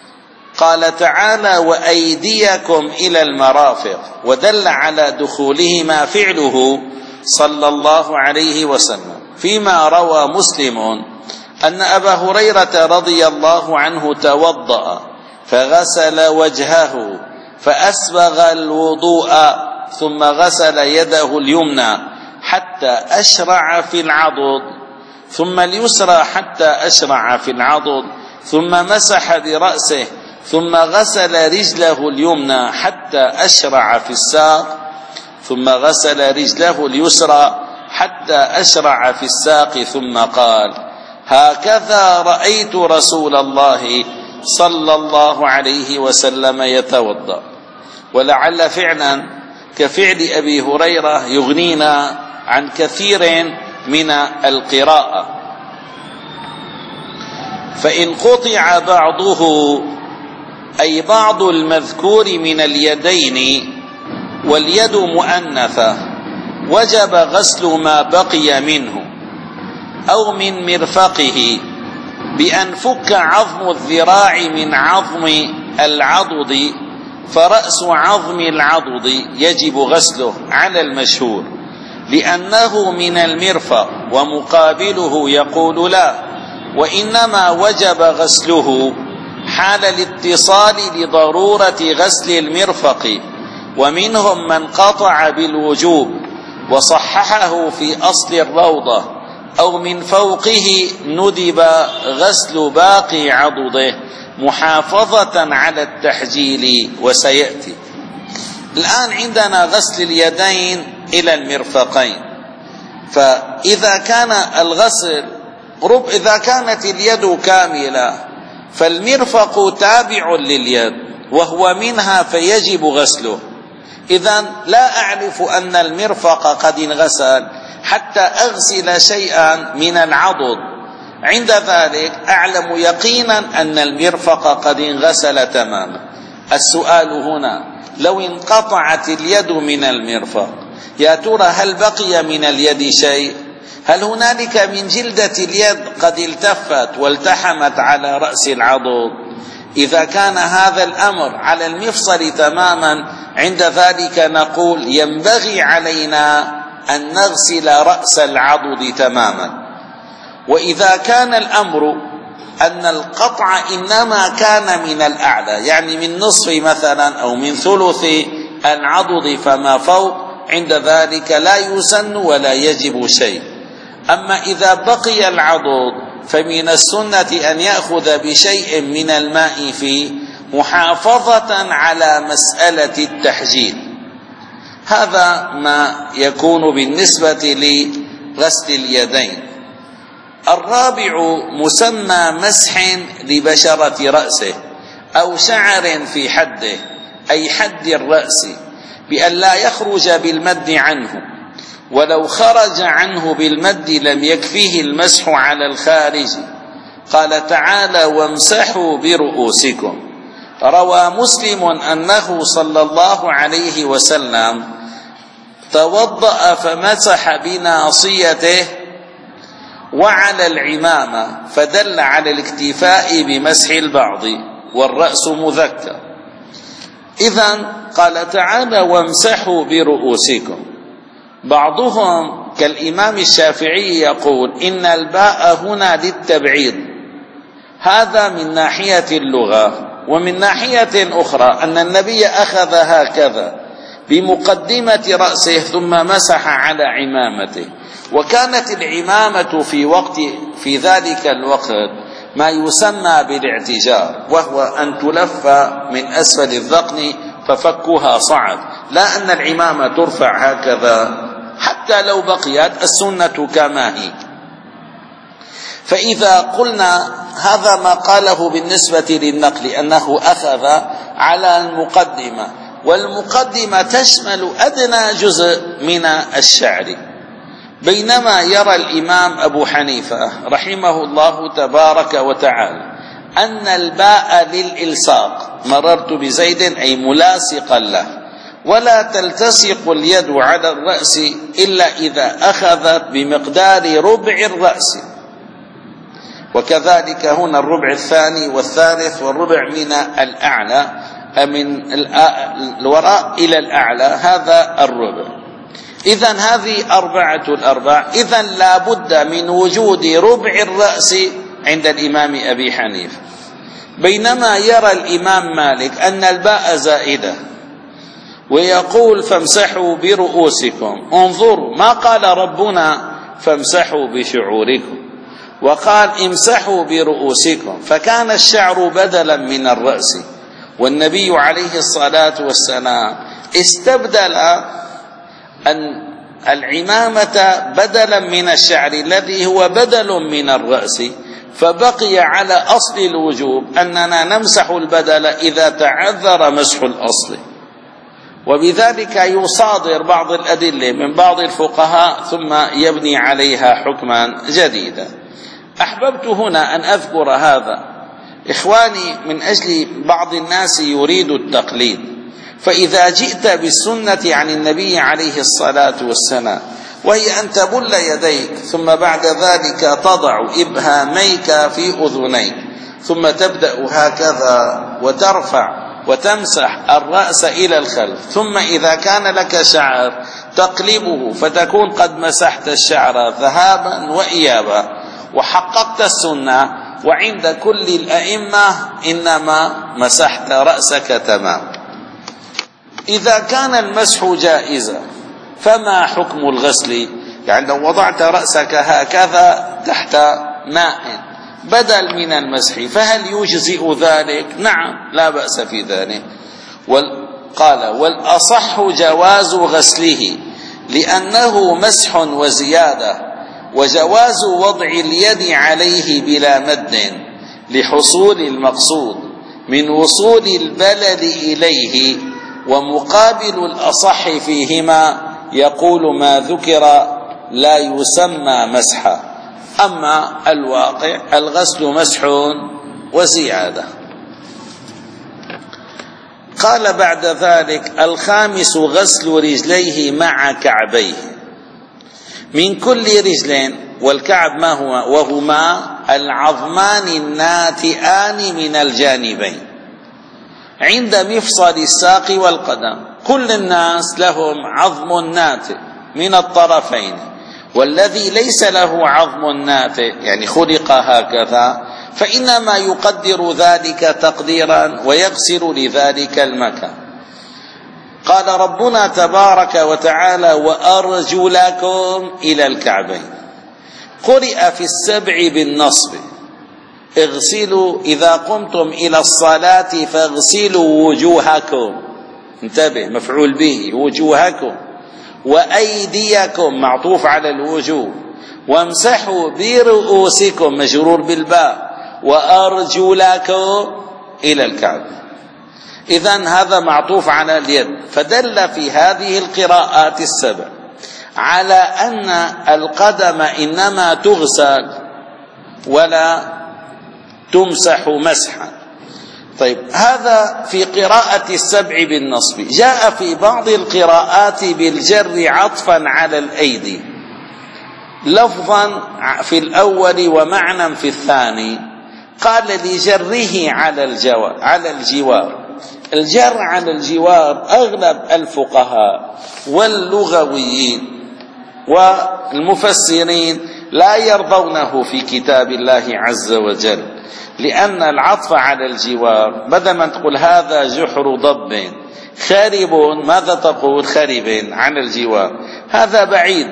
قال تعالى وأيديكم إلى المرافق، ودل على دخولهما فعله صلى الله عليه وسلم، فيما روى مسلم أن أبا هريرة رضي الله عنه توضأ فغسل وجهه فأسبغ الوضوء ثم غسل يده اليمنى حتى أشرع في العضد، ثم اليسرى حتى أشرع في العضد، ثم مسح برأسه، ثم غسل رجله اليمنى حتى أشرع في الساق، ثم غسل رجله اليسرى حتى أشرع في الساق، ثم قال هكذا رأيت رسول الله صلى الله عليه وسلم يتوضأ. ولعل فعلا كفعل أبي هريرة يغنينا عن كثير من القراءة. فإن قطع بعضه أي بعض المذكور من اليدين واليد مؤنثة وجب غسل ما بقي منه أو من مرفقه بأن فك عظم الذراع من عظم العضد، فرأس عظم العضد يجب غسله على المشهور لأنه من المرفق، ومقابله يقول لا، وإنما وجب غسله حال الاتصال لضرورة غسل المرفق، ومنهم من قطع بالوجوب وصححه في أصل الروضة، أو من فوقه ندب غسل باقي عضده محافظة على التحجيل، وسيأتي. الآن عندنا غسل اليدين إلى المرفقين. فإذا كان الغسل رب إذا كانت اليد كاملة فالمرفق تابع لليد وهو منها فيجب غسله. إذن لا أعرف أن المرفق قد انغسل حتى أغسل شيئا من العضد، عند ذلك أعلم يقينا أن المرفق قد انغسل تماما. السؤال هنا لو انقطعت اليد من المرفق يا ترى هل بقي من اليد شيء؟ هل هنالك من جلدة اليد قد التفت والتحمت على رأس العضد؟ إذا كان هذا الأمر على المفصل تماما عند ذلك نقول ينبغي علينا أن نغسل رأس العضد تماما. وإذا كان الأمر أن القطع إنما كان من الأعلى، يعني من نصف مثلا أو من ثلث العضد فما فوق، عند ذلك لا يسن ولا يجب شيء. أما إذا بقي العضد فمن السنة أن يأخذ بشيء من الماء فيه محافظة على مسألة التحجيل. هذا ما يكون بالنسبة لغسل اليدين. الرابع مسمى مسح لبشرة رأسه أو شعر في حده، أي حد الرأس، بأن لا يخرج بالمد عنه، ولو خرج عنه بالمد لم يكفيه المسح على الخارج. قال تعالى وامسحوا برؤوسكم. روى مسلم أنه صلى الله عليه وسلم توضأ فمسح بناصيته وعلى العمامة، فدل على الاكتفاء بمسح البعض والرأس مذكر. إذن قال تعالى وامسحوا برؤوسكم. بعضهم كالإمام الشافعي يقول إن الباء هنا للتبعيض، هذا من ناحية اللغة. ومن ناحية أخرى أن النبي أخذ هكذا بمقدمة رأسه ثم مسح على عمامته، وكانت العمامة في وقت في ذلك الوقت ما يسمى بالاعتجار، وهو أن تلف من أسفل الذقن ففكها صعب، لا أن العمامة ترفع هكذا حتى لو بقيت السنة كما هي. فإذا قلنا هذا ما قاله بالنسبة للنقل أنه أخذ على المقدمة، والمقدمة تشمل أدنى جزء من الشعر، بينما يرى الإمام أبو حنيفة رحمه الله تبارك وتعالى أن الباء للإلصاق، مررت بزيد أي ملاصقا له، ولا تلتصق اليد على الرأس إلا إذا أخذت بمقدار ربع الرأس، وكذلك هنا الربع الثاني والثالث والربع من الأعلى، من الوراء إلى الأعلى هذا الربع. إذن هذه أربعة الأرباع. إذن لا بد من وجود ربع الرأس عند الإمام أبي حنيفة، بينما يرى الإمام مالك أن الباء زائدة ويقول فامسحوا برؤوسكم. انظروا ما قال ربنا فامسحوا بشعوركم، وقال امسحوا برؤوسكم، فكان الشعر بدلا من الرأس، والنبي عليه الصلاة والسلام استبدل أن العمامة بدلا من الشعر الذي هو بدل من الرأس، فبقي على أصل الوجوب أننا نمسح البدل إذا تعذر مسح الأصل. وبذلك يصادر بعض الأدلة من بعض الفقهاء ثم يبني عليها حكما جديدا. أحببت هنا أن أذكر هذا إخواني من أجل بعض الناس يريد التقليد، فإذا جئت بالسنة عن النبي عليه الصلاة والسلام وهي أن تبل يديك ثم بعد ذلك تضع إبهاميك في أذنيك ثم تبدأ هكذا وترفع وتمسح الرأس إلى الخلف، ثم إذا كان لك شعر تقلبه فتكون قد مسحت الشعر ذهابا وإيابا وحققت السنة، وعند كل الأئمة إنما مسحت رأسك تمام. إذا كان المسح جائزا فما حكم الغسل؟ يعني لو وضعت رأسك هكذا تحت ماء بدل من المسح فهل يجزئ ذلك؟ نعم لا بأس في ذلك. قال والأصح جواز غسله لأنه مسح وزيادة، وجواز وضع اليد عليه بلا مد لحصول المقصود من وصول البلل إليه، ومقابل الأصح فيهما يقول ما ذكر لا يسمى مسحا. أما الواقع الغسل مسح وزيادة. قال بعد ذلك الخامس غسل رجليه مع كعبيه من كل رجل، والكعب ما هو؟ وهما العظمان الناتئان من الجانبين عند مفصل الساق والقدم. كل الناس لهم عظم ناتئ من الطرفين، والذي ليس له عظم ناتئ يعني خلق هكذا فإنما يقدر ذلك تقديرا ويغسل لذلك المكان. قال ربنا تبارك وتعالى وأرجلكم إلى الكعبين. قرئ في السبع بالنصب اغسلوا إذا قمتم إلى الصلاة فاغسلوا وجوهكم، انتبه مفعول به وجوهكم، وأيديكم معطوف على الوجوه، وامسحوا برؤوسكم مجرور بالباء، وأرجلكم إلى الكعب. إذن هذا معطوف على اليد، فدل في هذه القراءات السبع على أن القدم إنما تغسل ولا تمسح مسحا. طيب هذا في قراءة السبع بالنصب. جاء في بعض القراءات بالجر عطفا على الأيدي، لفظا في الأول ومعنى في الثاني. قال لجره على الجوار على الجوار. الجر على الجوار أغلب الفقهاء واللغويين والمفسرين لا يرضونه في كتاب الله عز وجل، لأن العطف على الجوار بدل ما تقول هذا جحر ضب خرب، ماذا تقول؟ خرب على الجوار، هذا بعيد.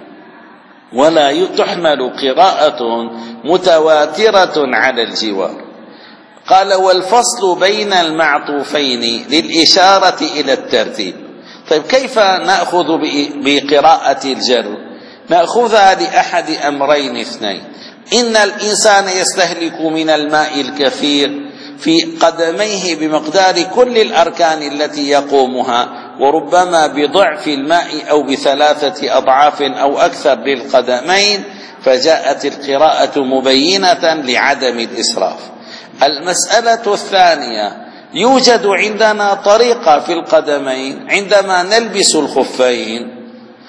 ولا تحمل قراءة متواترة على الجوار. قال والفصل بين المعطوفين للإشارة إلى الترتيب. طيب كيف نأخذ بقراءة الجر؟ نأخذها لأحد أمرين اثنين: إن الإنسان يستهلك من الماء الكثير في قدميه بمقدار كل الأركان التي يقومها، وربما بضعف الماء أو بثلاثة أضعاف أو أكثر للقدمين، فجاءت القراءة مبينة لعدم الإسراف. المسألة الثانية: يوجد عندنا طريقة في القدمين عندما نلبس الخفين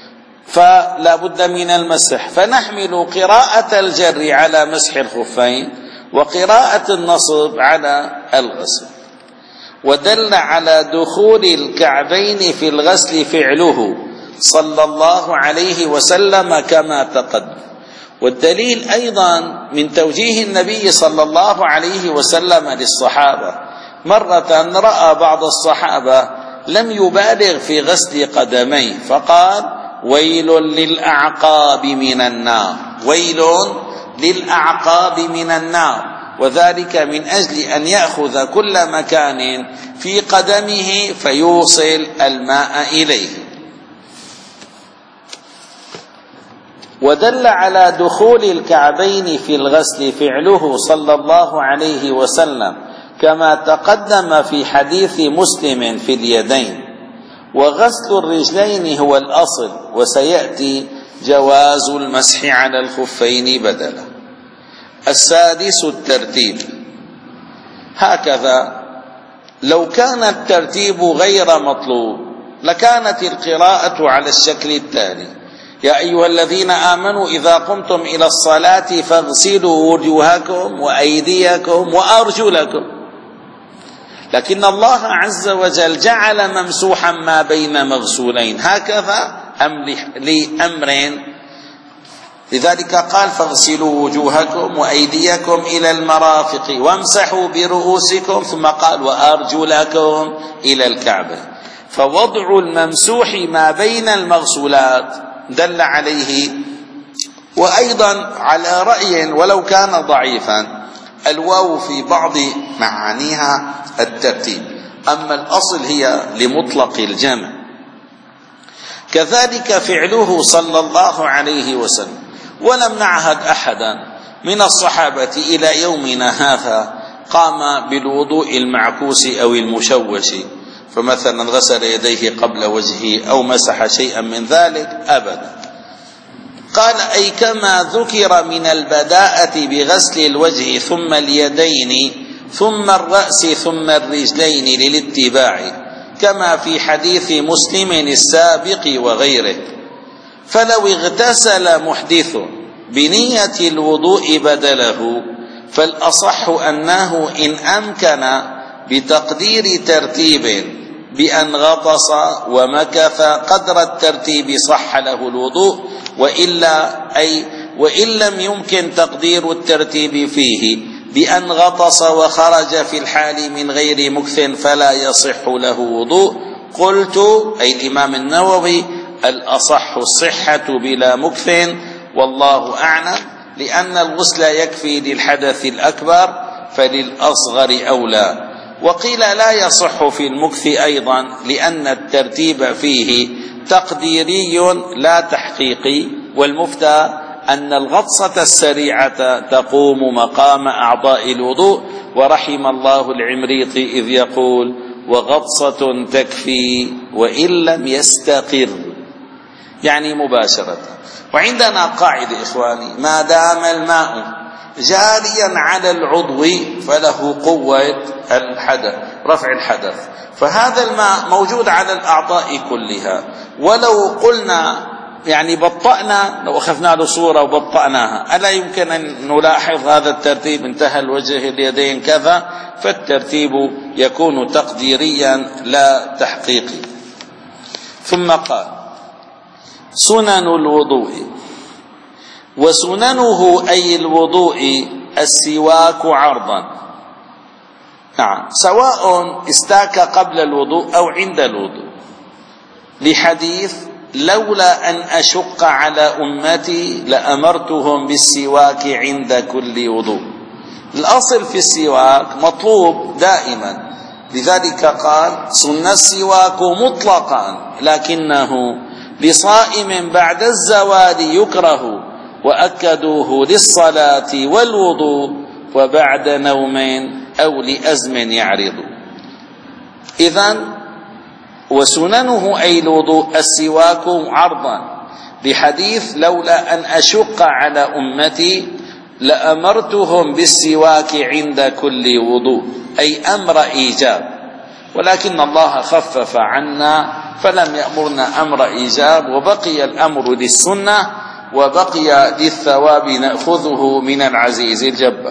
فلا بد من المسح، فنحمل قراءة الجر على مسح الخفين وقراءة النصب على الغسل. ودل على دخول الكعبين في الغسل فعله صلى الله عليه وسلم كما تقدم. والدليل أيضا من توجيه النبي صلى الله عليه وسلم للصحابة. مرة رأى بعض الصحابة لم يبالغ في غسل قدميه فقال: ويل للأعقاب من النار، ويل للأعقاب من النار، وذلك من أجل أن يأخذ كل مكان في قدمه فيوصل الماء إليه. ودل على دخول الكعبين في الغسل فعله صلى الله عليه وسلم كما تقدم في حديث مسلم في اليدين. وغسل الرجلين هو الأصل، وسيأتي جواز المسح على الخفين بدلا. السادس الترتيب. هكذا لو كان الترتيب غير مطلوب لكانت القراءة على الشكل التالي: يا أيها الذين آمنوا إذا قمتم إلى الصلاة فاغسلوا وجوهكم وأيديكم وأرجلكم. لكن الله عز وجل جعل ممسوحا ما بين مغسولين، هكذا أم لأمر، لذلك قال: فاغسلوا وجوهكم وأيديكم إلى المرافق وامسحوا برؤوسكم، ثم قال: وأرجلكم إلى الكعبة. فوضع الممسوح ما بين المغسولات دل عليه. وأيضا على رأي ولو كان ضعيفا الواو في بعض معانيها الترتيب، أما الأصل هي لمطلق الجمع. كذلك فعله صلى الله عليه وسلم. ولم نعهد أحدا من الصحابة إلى يومنا هذا قام بالوضوء المعكوس أو المشوش، فمثلا غسل يديه قبل وجهه أو مسح شيئا من ذلك، أبدا. قال: أي كما ذكر من البداءة بغسل الوجه ثم اليدين ثم الرأس ثم الرجلين للاتباع، كما في حديث مسلم السابق وغيره. فلو اغتسل محدث بنية الوضوء بدله فالأصح أنه إن أمكن بتقدير ترتيب بأن غطس ومكث قدر الترتيب صح له الوضوء، وإلا أي وإن لم يمكن تقدير الترتيب فيه بأن غطس وخرج في الحال من غير مكث فلا يصح له وضوء. قلت أي الإمام النووي: الأصح الصحة بلا مكث، والله أعلم، لأن الغسل يكفي للحدث الأكبر فللأصغر أولى. وقيل لا يصح في المكث أيضا لأن الترتيب فيه تقديري لا تحقيقي، والمفتى أن الغطسة السريعة تقوم مقام أعضاء الوضوء. ورحم الله العمريطي إذ يقول: وغطسة تكفي وإن لم يستقر. يعني مباشرة. وعندنا قاعدة إخواني: ما دام الماء جاريا على العضو فله قوة الحدث، رفع الحدث. فهذا الماء موجود على الأعضاء كلها، ولو قلنا يعني بطأنا، لو أخذنا له صورة وبطأناها، ألا يمكن أن نلاحظ هذا الترتيب؟ انتهى الوجه، اليدين، كذا. فالترتيب يكون تقديريا لا تحقيقي. ثم قال: سنن الوضوء. وسننه أي الوضوء السواك عرضا، نعم، سواء استاك قبل الوضوء أو عند الوضوء، لحديث: لولا أن أشق على أمتي لأمرتهم بالسواك عند كل وضوء. الأصل في السواك مطلوب دائما، لذلك قال: سن السواك مطلقا، لكنه لصائم بعد الزوال يكره، وأكدوه للصلاة والوضوء وبعد نوم أو لأزم يعرض. إذن وسننه أي الوضوء السواك عرضا، بحديث: لولا أن أشق على أمتي لأمرتهم بالسواك عند كل وضوء، أي أمر إيجاب. ولكن الله خفف عنا فلم يأمرنا أمر إيجاب، وبقي الأمر للسنة، وبقي للثواب نأخذه من العزيز الجبار.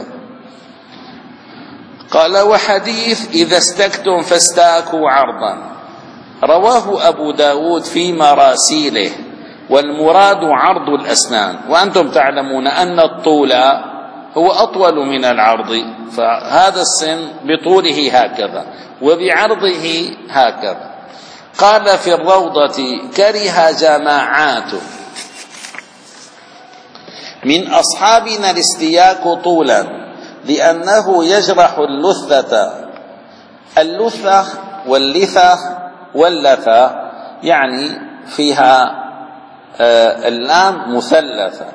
قال: وحديث: إذا استكتم فاستاكوا عرضا، رواه أبو داود في مراسيله، والمراد عرض الأسنان. وأنتم تعلمون أن الطول هو أطول من العرض، فهذا السن بطوله هكذا وبعرضه هكذا. قال في الروضة: كره جماعات من أصحابنا الاستياك طولا، لأنه يجرح اللثة. اللثة واللثة واللثة يعني فيها آه اللام مثلثة.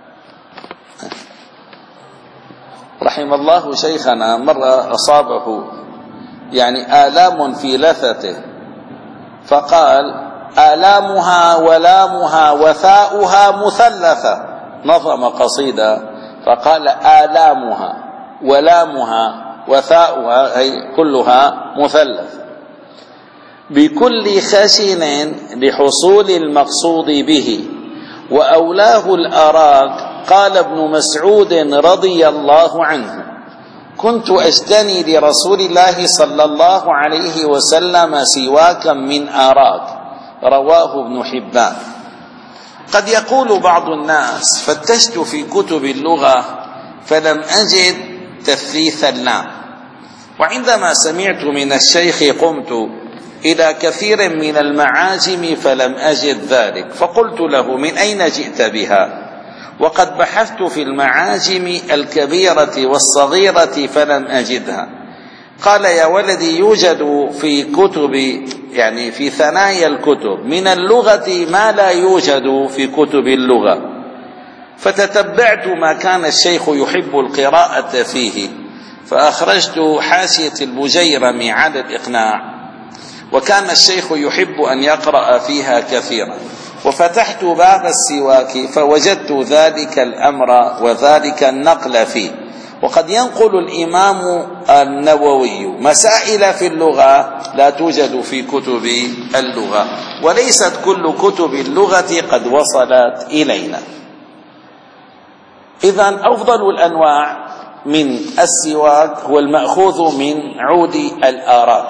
رحم الله شيخنا، مرة أصابه يعني آلام في لثته، فقال: آلامها ولامها وثاؤها مثلثة. نظم قصيدة فقال: آلامها ولامها وثاؤها أي كلها مثلث، بكل خشن لحصول المقصود به، وأولاه الأراك. قال ابن مسعود رضي الله عنه: كنت أجتني لرسول الله صلى الله عليه وسلم سواكا من أراك. رواه ابن حبان. قد يقول بعض الناس: فتشت في كتب اللغة فلم أجد تثليث اللام، وعندما سمعت من الشيخ قمت إلى كثير من المعاجم فلم أجد ذلك، فقلت له: من أين جئت بها؟ وقد بحثت في المعاجم الكبيرة والصغيرة فلم أجدها. قال: يا ولدي، يوجد في كتب يعني في ثنايا الكتب من اللغة ما لا يوجد في كتب اللغة. فتتبعت ما كان الشيخ يحب القراءة فيه، فأخرجت حاشية البجيرمي على الإقناع، وكان الشيخ يحب أن يقرأ فيها كثيرا. وفتحت باب السواك فوجدت ذلك الأمر وذلك النقل فيه. وقد ينقل الإمام النووي مسائل في اللغة لا توجد في كتب اللغة، وليست كل كتب اللغة قد وصلت إلينا. إذن أفضل الأنواع من السواك هو المأخوذ من عود الآراك.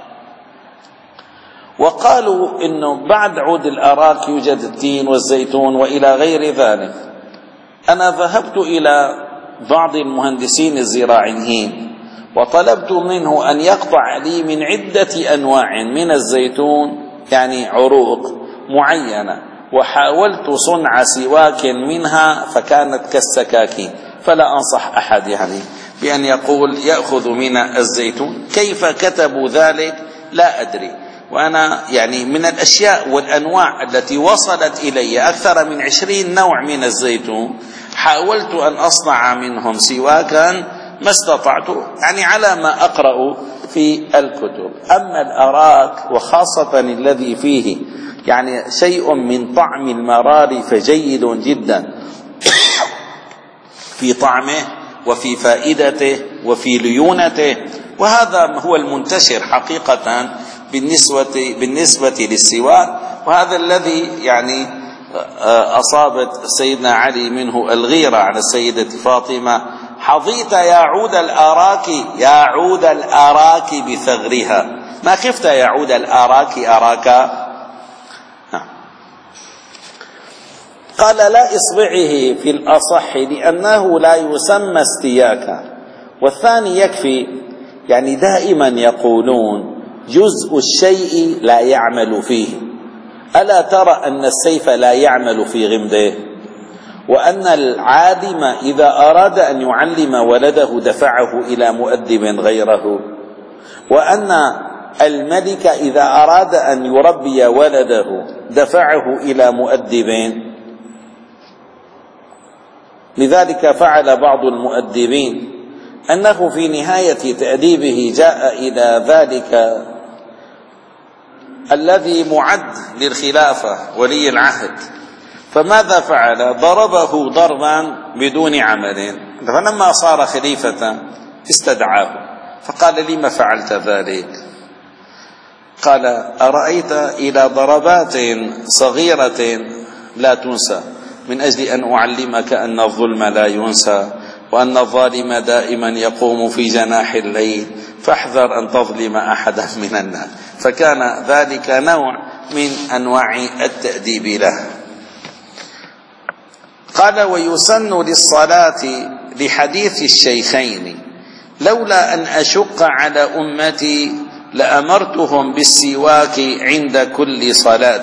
وقالوا إنه بعد عود الآراك يوجد التين والزيتون وإلى غير ذلك. أنا ذهبت إلى بعض المهندسين الزراعيين وطلبت منه أن يقطع لي من عدة أنواع من الزيتون، يعني عروق معينة، وحاولت صنع سواك منها فكانت كالسكاكين. فلا أنصح أحد يعني بأن يقول يأخذ من الزيتون. كيف كتبوا ذلك لا أدري. وأنا يعني من الأشياء والأنواع التي وصلت إلي أكثر من عشرين نوع من الزيتون، حاولت أن أصنع منهم سواكا ما استطعت، يعني على ما أقرأ في الكتب. أما الأراك وخاصة الذي فيه يعني شيء من طعم المرار فجيد جدا في طعمه وفي فائدته وفي ليونته، وهذا هو المنتشر حقيقة بالنسبة بالنسبة للسواك. وهذا الذي يعني أصابت سيدنا علي منه الغيرة على السيدة فاطمة: حظيت يا عود الآراك، يا عود الآراك بثغرها، ما خفت يا عود الآراك أراك. قال: لا إصبعه في الأصح لأنه لا يسمى استياكا. والثاني يكفي، يعني دائما يقولون جزء الشيء لا يعمل فيه. ألا ترى أن السيف لا يعمل في غمده، وأن العالم إذا أراد أن يعلم ولده دفعه إلى مؤدب غيره، وأن الملك إذا أراد أن يربي ولده دفعه إلى مؤدب. لذلك فعل بعض المؤدبين أنه في نهاية تأديبه جاء إلى ذلك الذي معد للخلافة ولي العهد، فماذا فعل؟ ضربه ضربا بدون عمل. فلما صار خليفة استدعاه فقال: لما فعلت ذلك؟ قال: أرأيت إلى ضربات صغيرة لا تنسى من أجل أن أعلمك أن الظلم لا ينسى، وأن الظالم دائما يقوم في جناح الليل، فاحذر أن تظلم أحدا من الناس. فكان ذلك نوع من أنواع التأديب له. قال: ويسن للصلاة لحديث الشيخين: لولا أن أشق على أمتي لأمرتهم بالسواك عند كل صلاة،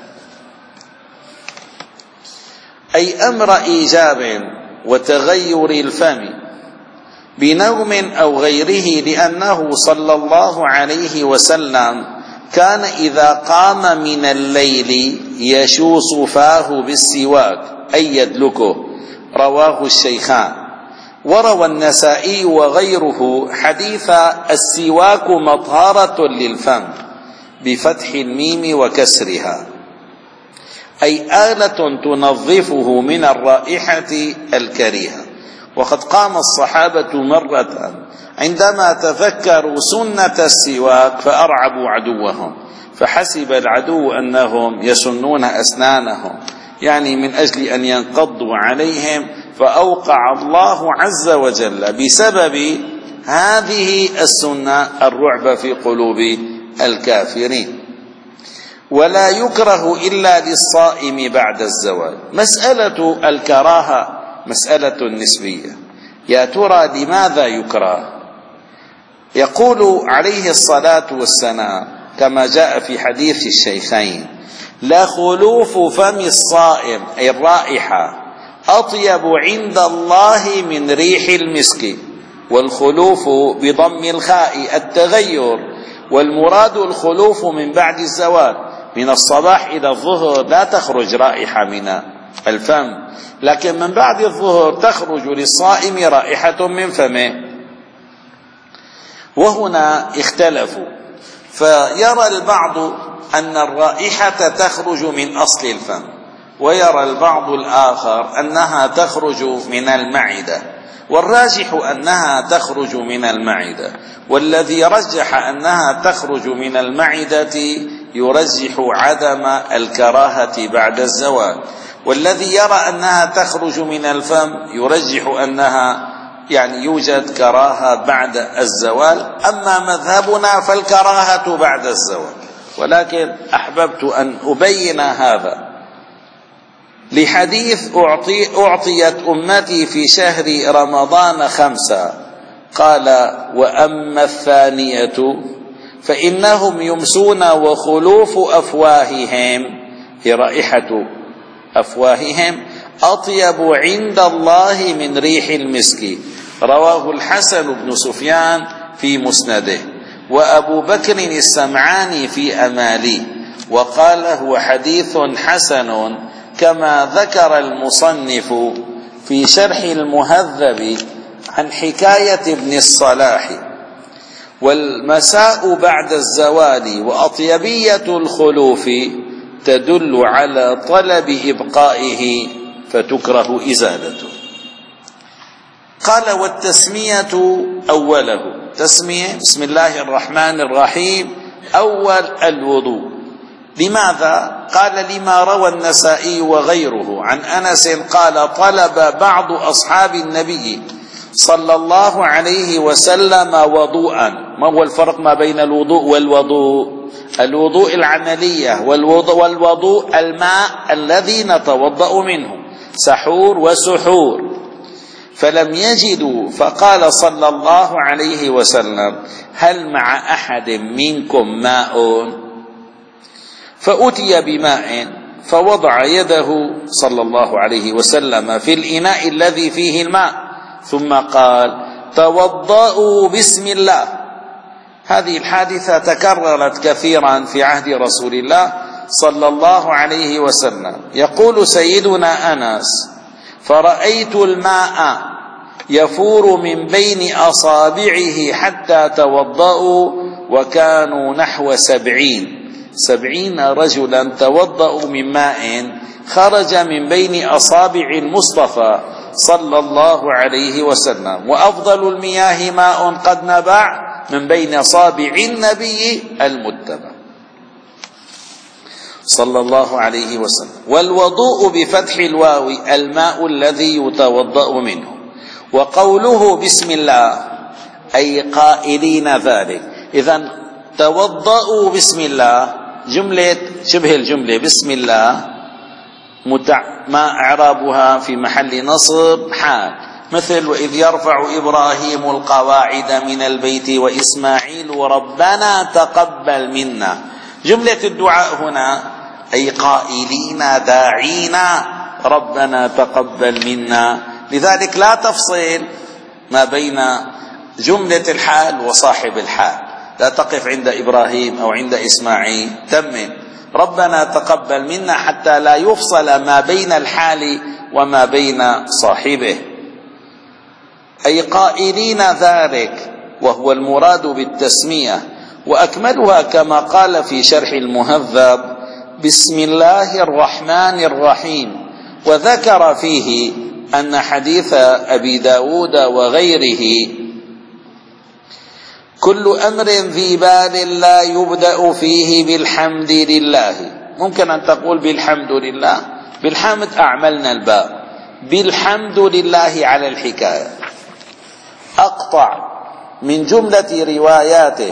أي أمر إيجاب وتغير الفم بنوم أو غيره، لأنه صلى الله عليه وسلم كان إذا قام من الليل يشوص فاه بالسواك أي يدلكه. رواه الشيخان. وروى النسائي وغيره حديث السواك مطهرة للفم بفتح الميم وكسرها، أي آلة تنظفه من الرائحة الكريهة. وقد قام الصحابة مرة عندما تذكروا سنة السواك فأرعبوا عدوهم، فحسب العدو أنهم يسنون أسنانهم يعني من أجل أن ينقضوا عليهم، فأوقع الله عز وجل بسبب هذه السنة الرعب في قلوب الكافرين. ولا يكره إلا للصائم بعد الزوال. مسألة الكراهة مسألة نسبية. يا ترى لماذا يكره؟ يقول عليه الصلاة والسلام كما جاء في حديث الشيخين: لا خلوف فم الصائم أي الرائحة أطيب عند الله من ريح المسك. والخلوف بضم الخاء التغير، والمراد الخلوف من بعد الزوال. من الصباح إلى الظهر لا تخرج رائحة من الفم، لكن من بعد الظهر تخرج للصائم رائحة من فمه. وهنا اختلفوا، فيرى البعض أن الرائحة تخرج من أصل الفم، ويرى البعض الآخر أنها تخرج من المعدة، والراجح أنها تخرج من المعدة. والذي رجح أنها تخرج من المعدة يرجح عدم الكراهة بعد الزوال، والذي يرى أنها تخرج من الفم يرجح أنها يعني يوجد كراهة بعد الزوال. أما مذهبنا فالكراهة بعد الزوال، ولكن أحببت أن أبين هذا لحديث أعطي أعطيت أمتي في شهر رمضان خمسة. قال: وأما الثانية فإنهم يمسون وخلوف أفواههم، هي رائحة أفواههم أطيب عند الله من ريح المسك. رواه الحسن بن سفيان في مسنده، وأبو بكر السمعاني في أماليه، وقال: هو حديث حسن، كما ذكر المصنف في شرح المهذب عن حكاية ابن الصلاح. والمساء بعد الزوال وأطيبية الخلوف تدل على طلب إبقائه فتكره إزالته. قال والتسمية أوله، تسمية بسم الله الرحمن الرحيم أول الوضوء. لماذا؟ قال لما روى النسائي وغيره عن أنس قال طلب بعض أصحاب النبي صلى الله عليه وسلم وضوءا. ما هو الفرق ما بين الوضوء والوضوء؟ الوضوء العملية، والوضوء, والوضوء الماء الذي نتوضأ منه، سحور وسحور. فلم يجدوا فقال صلى الله عليه وسلم هل مع أحد منكم ماء؟ فأتي بماء فوضع يده صلى الله عليه وسلم في الإناء الذي فيه الماء ثم قال توضأوا بسم الله. هذه الحادثة تكررت كثيرا في عهد رسول الله صلى الله عليه وسلم. يقول سيدنا أنس فرأيت الماء يفور من بين أصابعه حتى توضأوا وكانوا نحو سبعين سبعين رجلا توضأوا من ماء خرج من بين أصابع المصطفى صلى الله عليه وسلم. وأفضل المياه ماء قد نبع من بين أصابع النبي المتبع صلى الله عليه وسلم. والوضوء بفتح الواو الماء الذي يتوضأ منه. وقوله بسم الله أي قائلين ذلك. إذن توضأوا بسم الله جملة شبه الجملة بسم الله متع ما إعرابها في محل نصب حال، مثل وإذ يرفع إبراهيم القواعد من البيت وإسماعيل ربنا تقبل منا. جملة الدعاء هنا أي قائلين داعين ربنا تقبل منا. لذلك لا تفصل ما بين جملة الحال وصاحب الحال، لا تقف عند إبراهيم أو عند إسماعيل، تمن ربنا تقبل منا حتى لا يفصل ما بين الحال وما بين صاحبه. أي قائلين ذلك، وهو المراد بالتسمية. وأكملها كما قال في شرح المهذب بسم الله الرحمن الرحيم. وذكر فيه أن حديث أبي داود وغيره كل أمر ذي بال لا يبدأ فيه بالحمد لله. ممكن أن تقول بالحمد لله، بالحمد أعملنا الباء، بالحمد لله على الحكاية. أقطع من جملة رواياته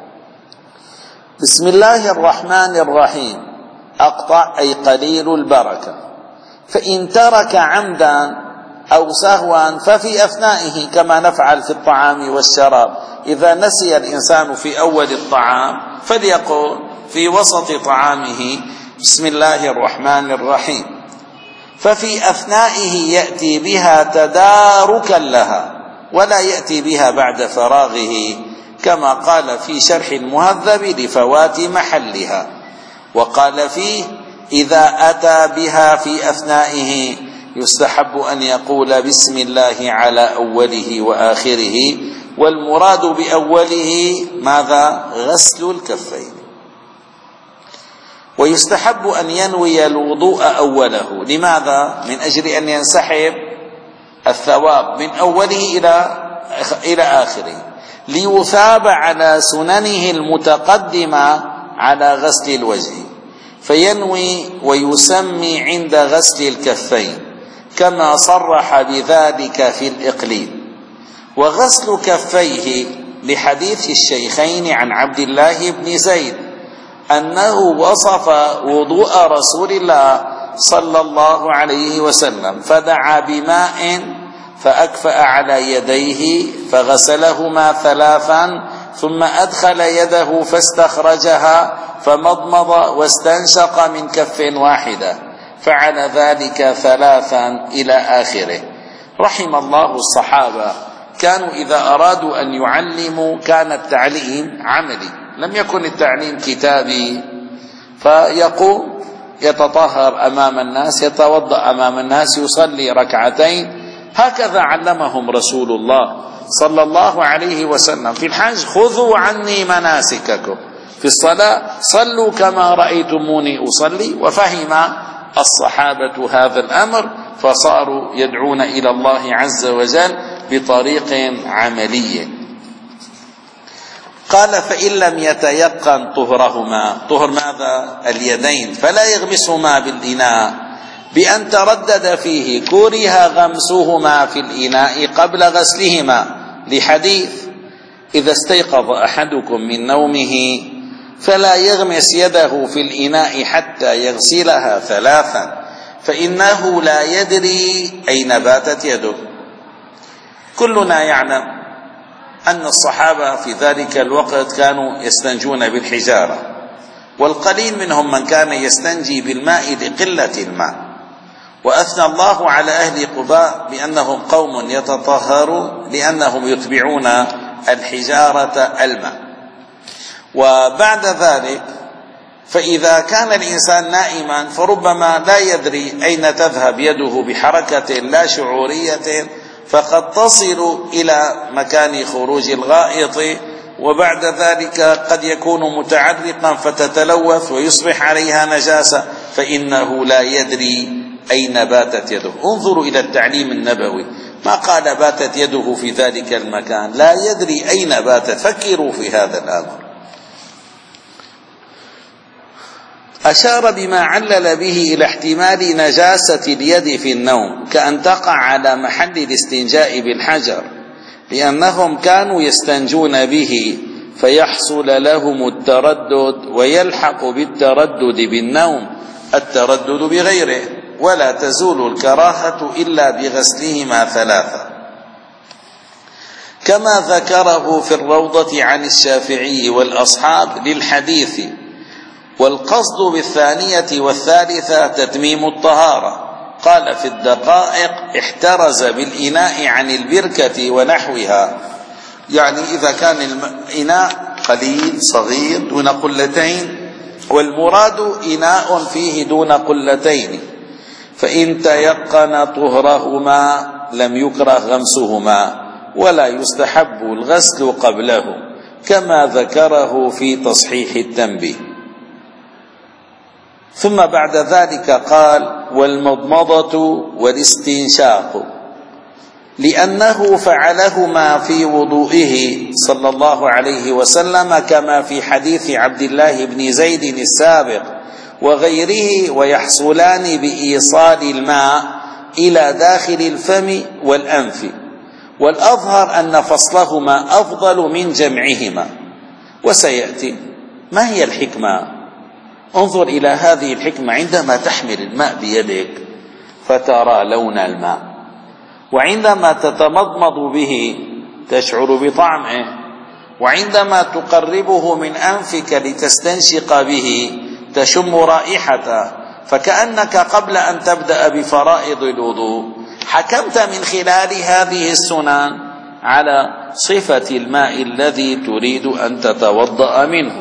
بسم الله الرحمن الرحيم، أقطع أي قليل البركة. فإن ترك عمدا أو سهوا ففي أثنائه كما نفعل في الطعام والشراب. إذا نسي الإنسان في أول الطعام فليقول في وسط طعامه بسم الله الرحمن الرحيم. ففي أثنائه يأتي بها تداركا لها ولا يأتي بها بعد فراغه، كما قال في شرح المهذب لفوات محلها. وقال فيه إذا أتى بها في أثنائه يستحب أن يقول بسم الله على أوله وآخره. والمراد بأوله ماذا؟ غسل الكفين. ويستحب أن ينوي الوضوء أوله. لماذا؟ من أجل أن ينسحب الثواب من أوله إلى إلى آخره، ليثاب على سننه المتقدمة على غسل الوجه، فينوي ويسمي عند غسل الكفين كما صرح بذلك في الإقليل. وغسل كفيه لحديث الشيخين عن عبد الله بن زيد أنه وصف وضوء رسول الله صلى الله عليه وسلم فدعا بماء فأكفأ على يديه فغسلهما ثلاثا ثم أدخل يده فاستخرجها فمضمض واستنشق من كف واحدة، فعل ذلك ثلاثا إلى آخره. رحم الله الصحابة، كانوا إذا أرادوا أن يعلموا كان التعليم عملي، لم يكن التعليم كتابي. فيقوم يتطهر أمام الناس، يتوضأ أمام الناس، يصلي ركعتين. هكذا علمهم رسول الله صلى الله عليه وسلم في الحج: خذوا عني مناسككم. في الصلاة صلوا كما رأيتموني أصلي. وفهم الصحابة هذا الأمر فصاروا يدعون إلى الله عز وجل بطريق عملي. قال فإن لم يتيقن طهرهما، طهر ماذا؟ اليدين، فلا يغمسهما بالإناء بأن تردد فيه، كره غمسهما في الإناء قبل غسلهما، لحديث إذا استيقظ أحدكم من نومه فلا يغمس يده في الإناء حتى يغسلها ثلاثا فإنه لا يدري أين باتت يده. كلنا يعلم أن الصحابة في ذلك الوقت كانوا يستنجون بالحجارة، والقليل منهم من كان يستنجي بالماء لقلة الماء. وأثنى الله على أهل قباء بأنهم قوم يتطهرون لأنهم يتبعون الحجارة الماء. وبعد ذلك فإذا كان الإنسان نائما فربما لا يدري أين تذهب يده بحركة لا شعورية، فقد تصل إلى مكان خروج الغائط، وبعد ذلك قد يكون متعرقا فتتلوث ويصبح عليها نجاسة، فإنه لا يدري أين باتت يده. انظروا إلى التعليم النبوي، ما قال باتت يده في ذلك المكان، لا يدري أين باتت. فكروا في هذا الأمر. أشار بما علل به إلى احتمال نجاسة اليد في النوم، كأن تقع على محل الاستنجاء بالحجر، لأنهم كانوا يستنجون به فيحصل لهم التردد، ويلحق بالتردد بالنوم التردد بغيره، ولا تزول الكراهة إلا بغسلهما ثلاثة، كما ذكره في الروضة عن الشافعي والأصحاب للحديث. والقصد بالثانية والثالثة تتميم الطهارة. قال في الدقائق احترز بالإناء عن البركة ونحوها، يعني إذا كان الإناء قليل صغير دون قلتين، والمراد إناء فيه دون قلتين، فإن تيقن طهرهما لم يكره غمسهما، ولا يستحب الغسل قبله، كما ذكره في تصحيح التنبيه. ثم بعد ذلك قال والمضمضة والاستنشاق، لأنه فعلهما في وضوئه صلى الله عليه وسلم، كما في حديث عبد الله بن زيد السابق وغيره، ويحصلان بإيصال الماء إلى داخل الفم والأنف، والأظهر أن فصلهما أفضل من جمعهما. وسيأتي ما هي الحكمة؟ انظر إلى هذه الحكمة. عندما تحمل الماء بيدك فترى لون الماء، وعندما تتمضمض به تشعر بطعمه، وعندما تقربه من أنفك لتستنشق به تشم رائحته، فكأنك قبل أن تبدأ بفرائض الوضوء حكمت من خلال هذه السنن على صفة الماء الذي تريد أن تتوضأ منه.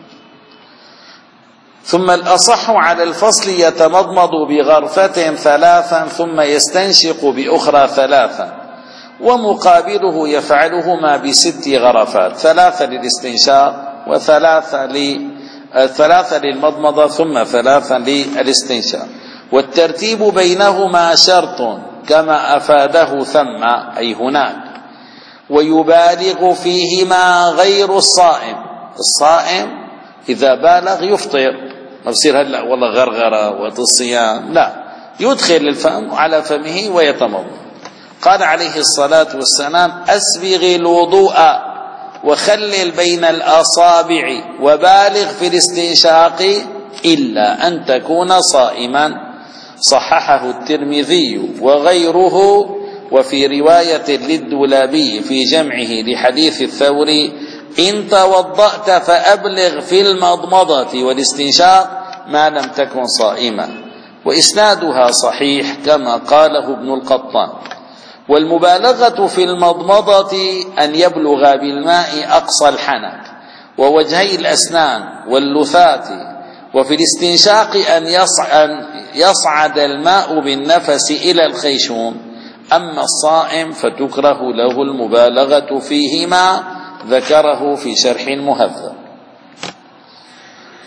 ثم الأصح على الفصل يتمضمض بغرفة ثلاثا ثم يستنشق بأخرى ثلاثا، ومقابله يفعلهما بست غرفات، ثلاثة للاستنشاق وثلاثة ثلاثة للمضمضة ثم ثلاثة للاستنشاق. والترتيب بينهما شرط كما أفاده ثم أي هناك، ويبالغ فيهما غير الصائم. الصائم إذا بالغ يفطر، ما بصير هلا والله غرغرة وقت الصيام، لا، يدخل الفم على فمه ويتمضمض. قال عليه الصلاة والسلام أسبغ الوضوء وخلل بين الأصابع وبالغ في الاستنشاق إلا أن تكون صائما. صححه الترمذي وغيره. وفي رواية للدولابي في جمعه لحديث الثوري إن توضأت فأبلغ في المضمضة والاستنشاق ما لم تكن صائما، وإسنادها صحيح كما قاله ابن القطان. والمبالغة في المضمضة أن يبلغ بالماء أقصى الحنك ووجهي الأسنان واللثات، وفي الاستنشاق أن يصعد الماء بالنفس إلى الخيشوم. أما الصائم فتكره له المبالغة فيهما، ذكره في شرح المهذب.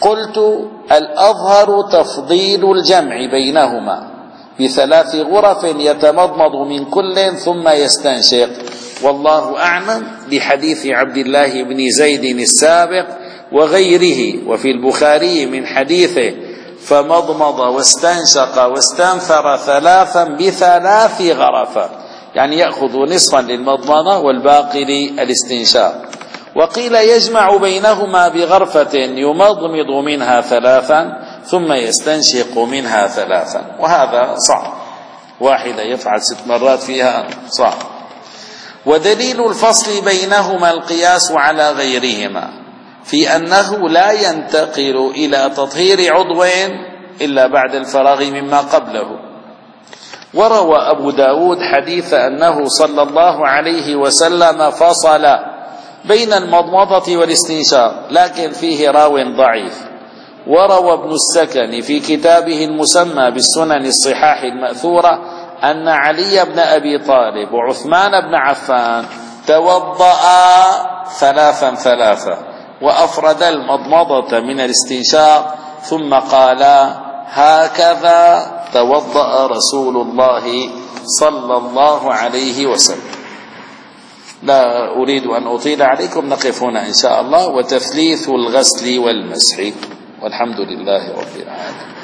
قلت الأظهر تفضيل الجمع بينهما بثلاث غرف يتمضمض من كل ثم يستنشق، والله أعلم بحديث عبد الله بن زيد السابق وغيره. وفي البخاري من حديثه فمضمض واستنشق واستنثر ثلاثا بثلاث غرفات، يعني يأخذ نصفا للمضمضة والباقي للاستنشاق. وقيل يجمع بينهما بغرفة يمضمض منها ثلاثا ثم يستنشق منها ثلاثا، وهذا صعب، واحدة يفعل ست مرات فيها صعب. ودليل الفصل بينهما القياس على غيرهما في أنه لا ينتقل إلى تطهير عضو إلا بعد الفراغ مما قبله. وروى أبو داود حديث أنه صلى الله عليه وسلم فصل بين المضمضة والاستنشاق، لكن فيه راو ضعيف. وروى ابن السكن في كتابه المسمى بالسنن الصحاح المأثورة أن علي بن أبي طالب وعثمان بن عفان توضأ ثلاثا ثلاثا وأفرد المضمضة من الاستنشاق ثم قالا هكذا توضأ رسول الله صلى الله عليه وسلم. لا أريد أن أطيل عليكم، نقف هنا إن شاء الله. وتثليث الغسل والمسح، والحمد لله رب العالمين.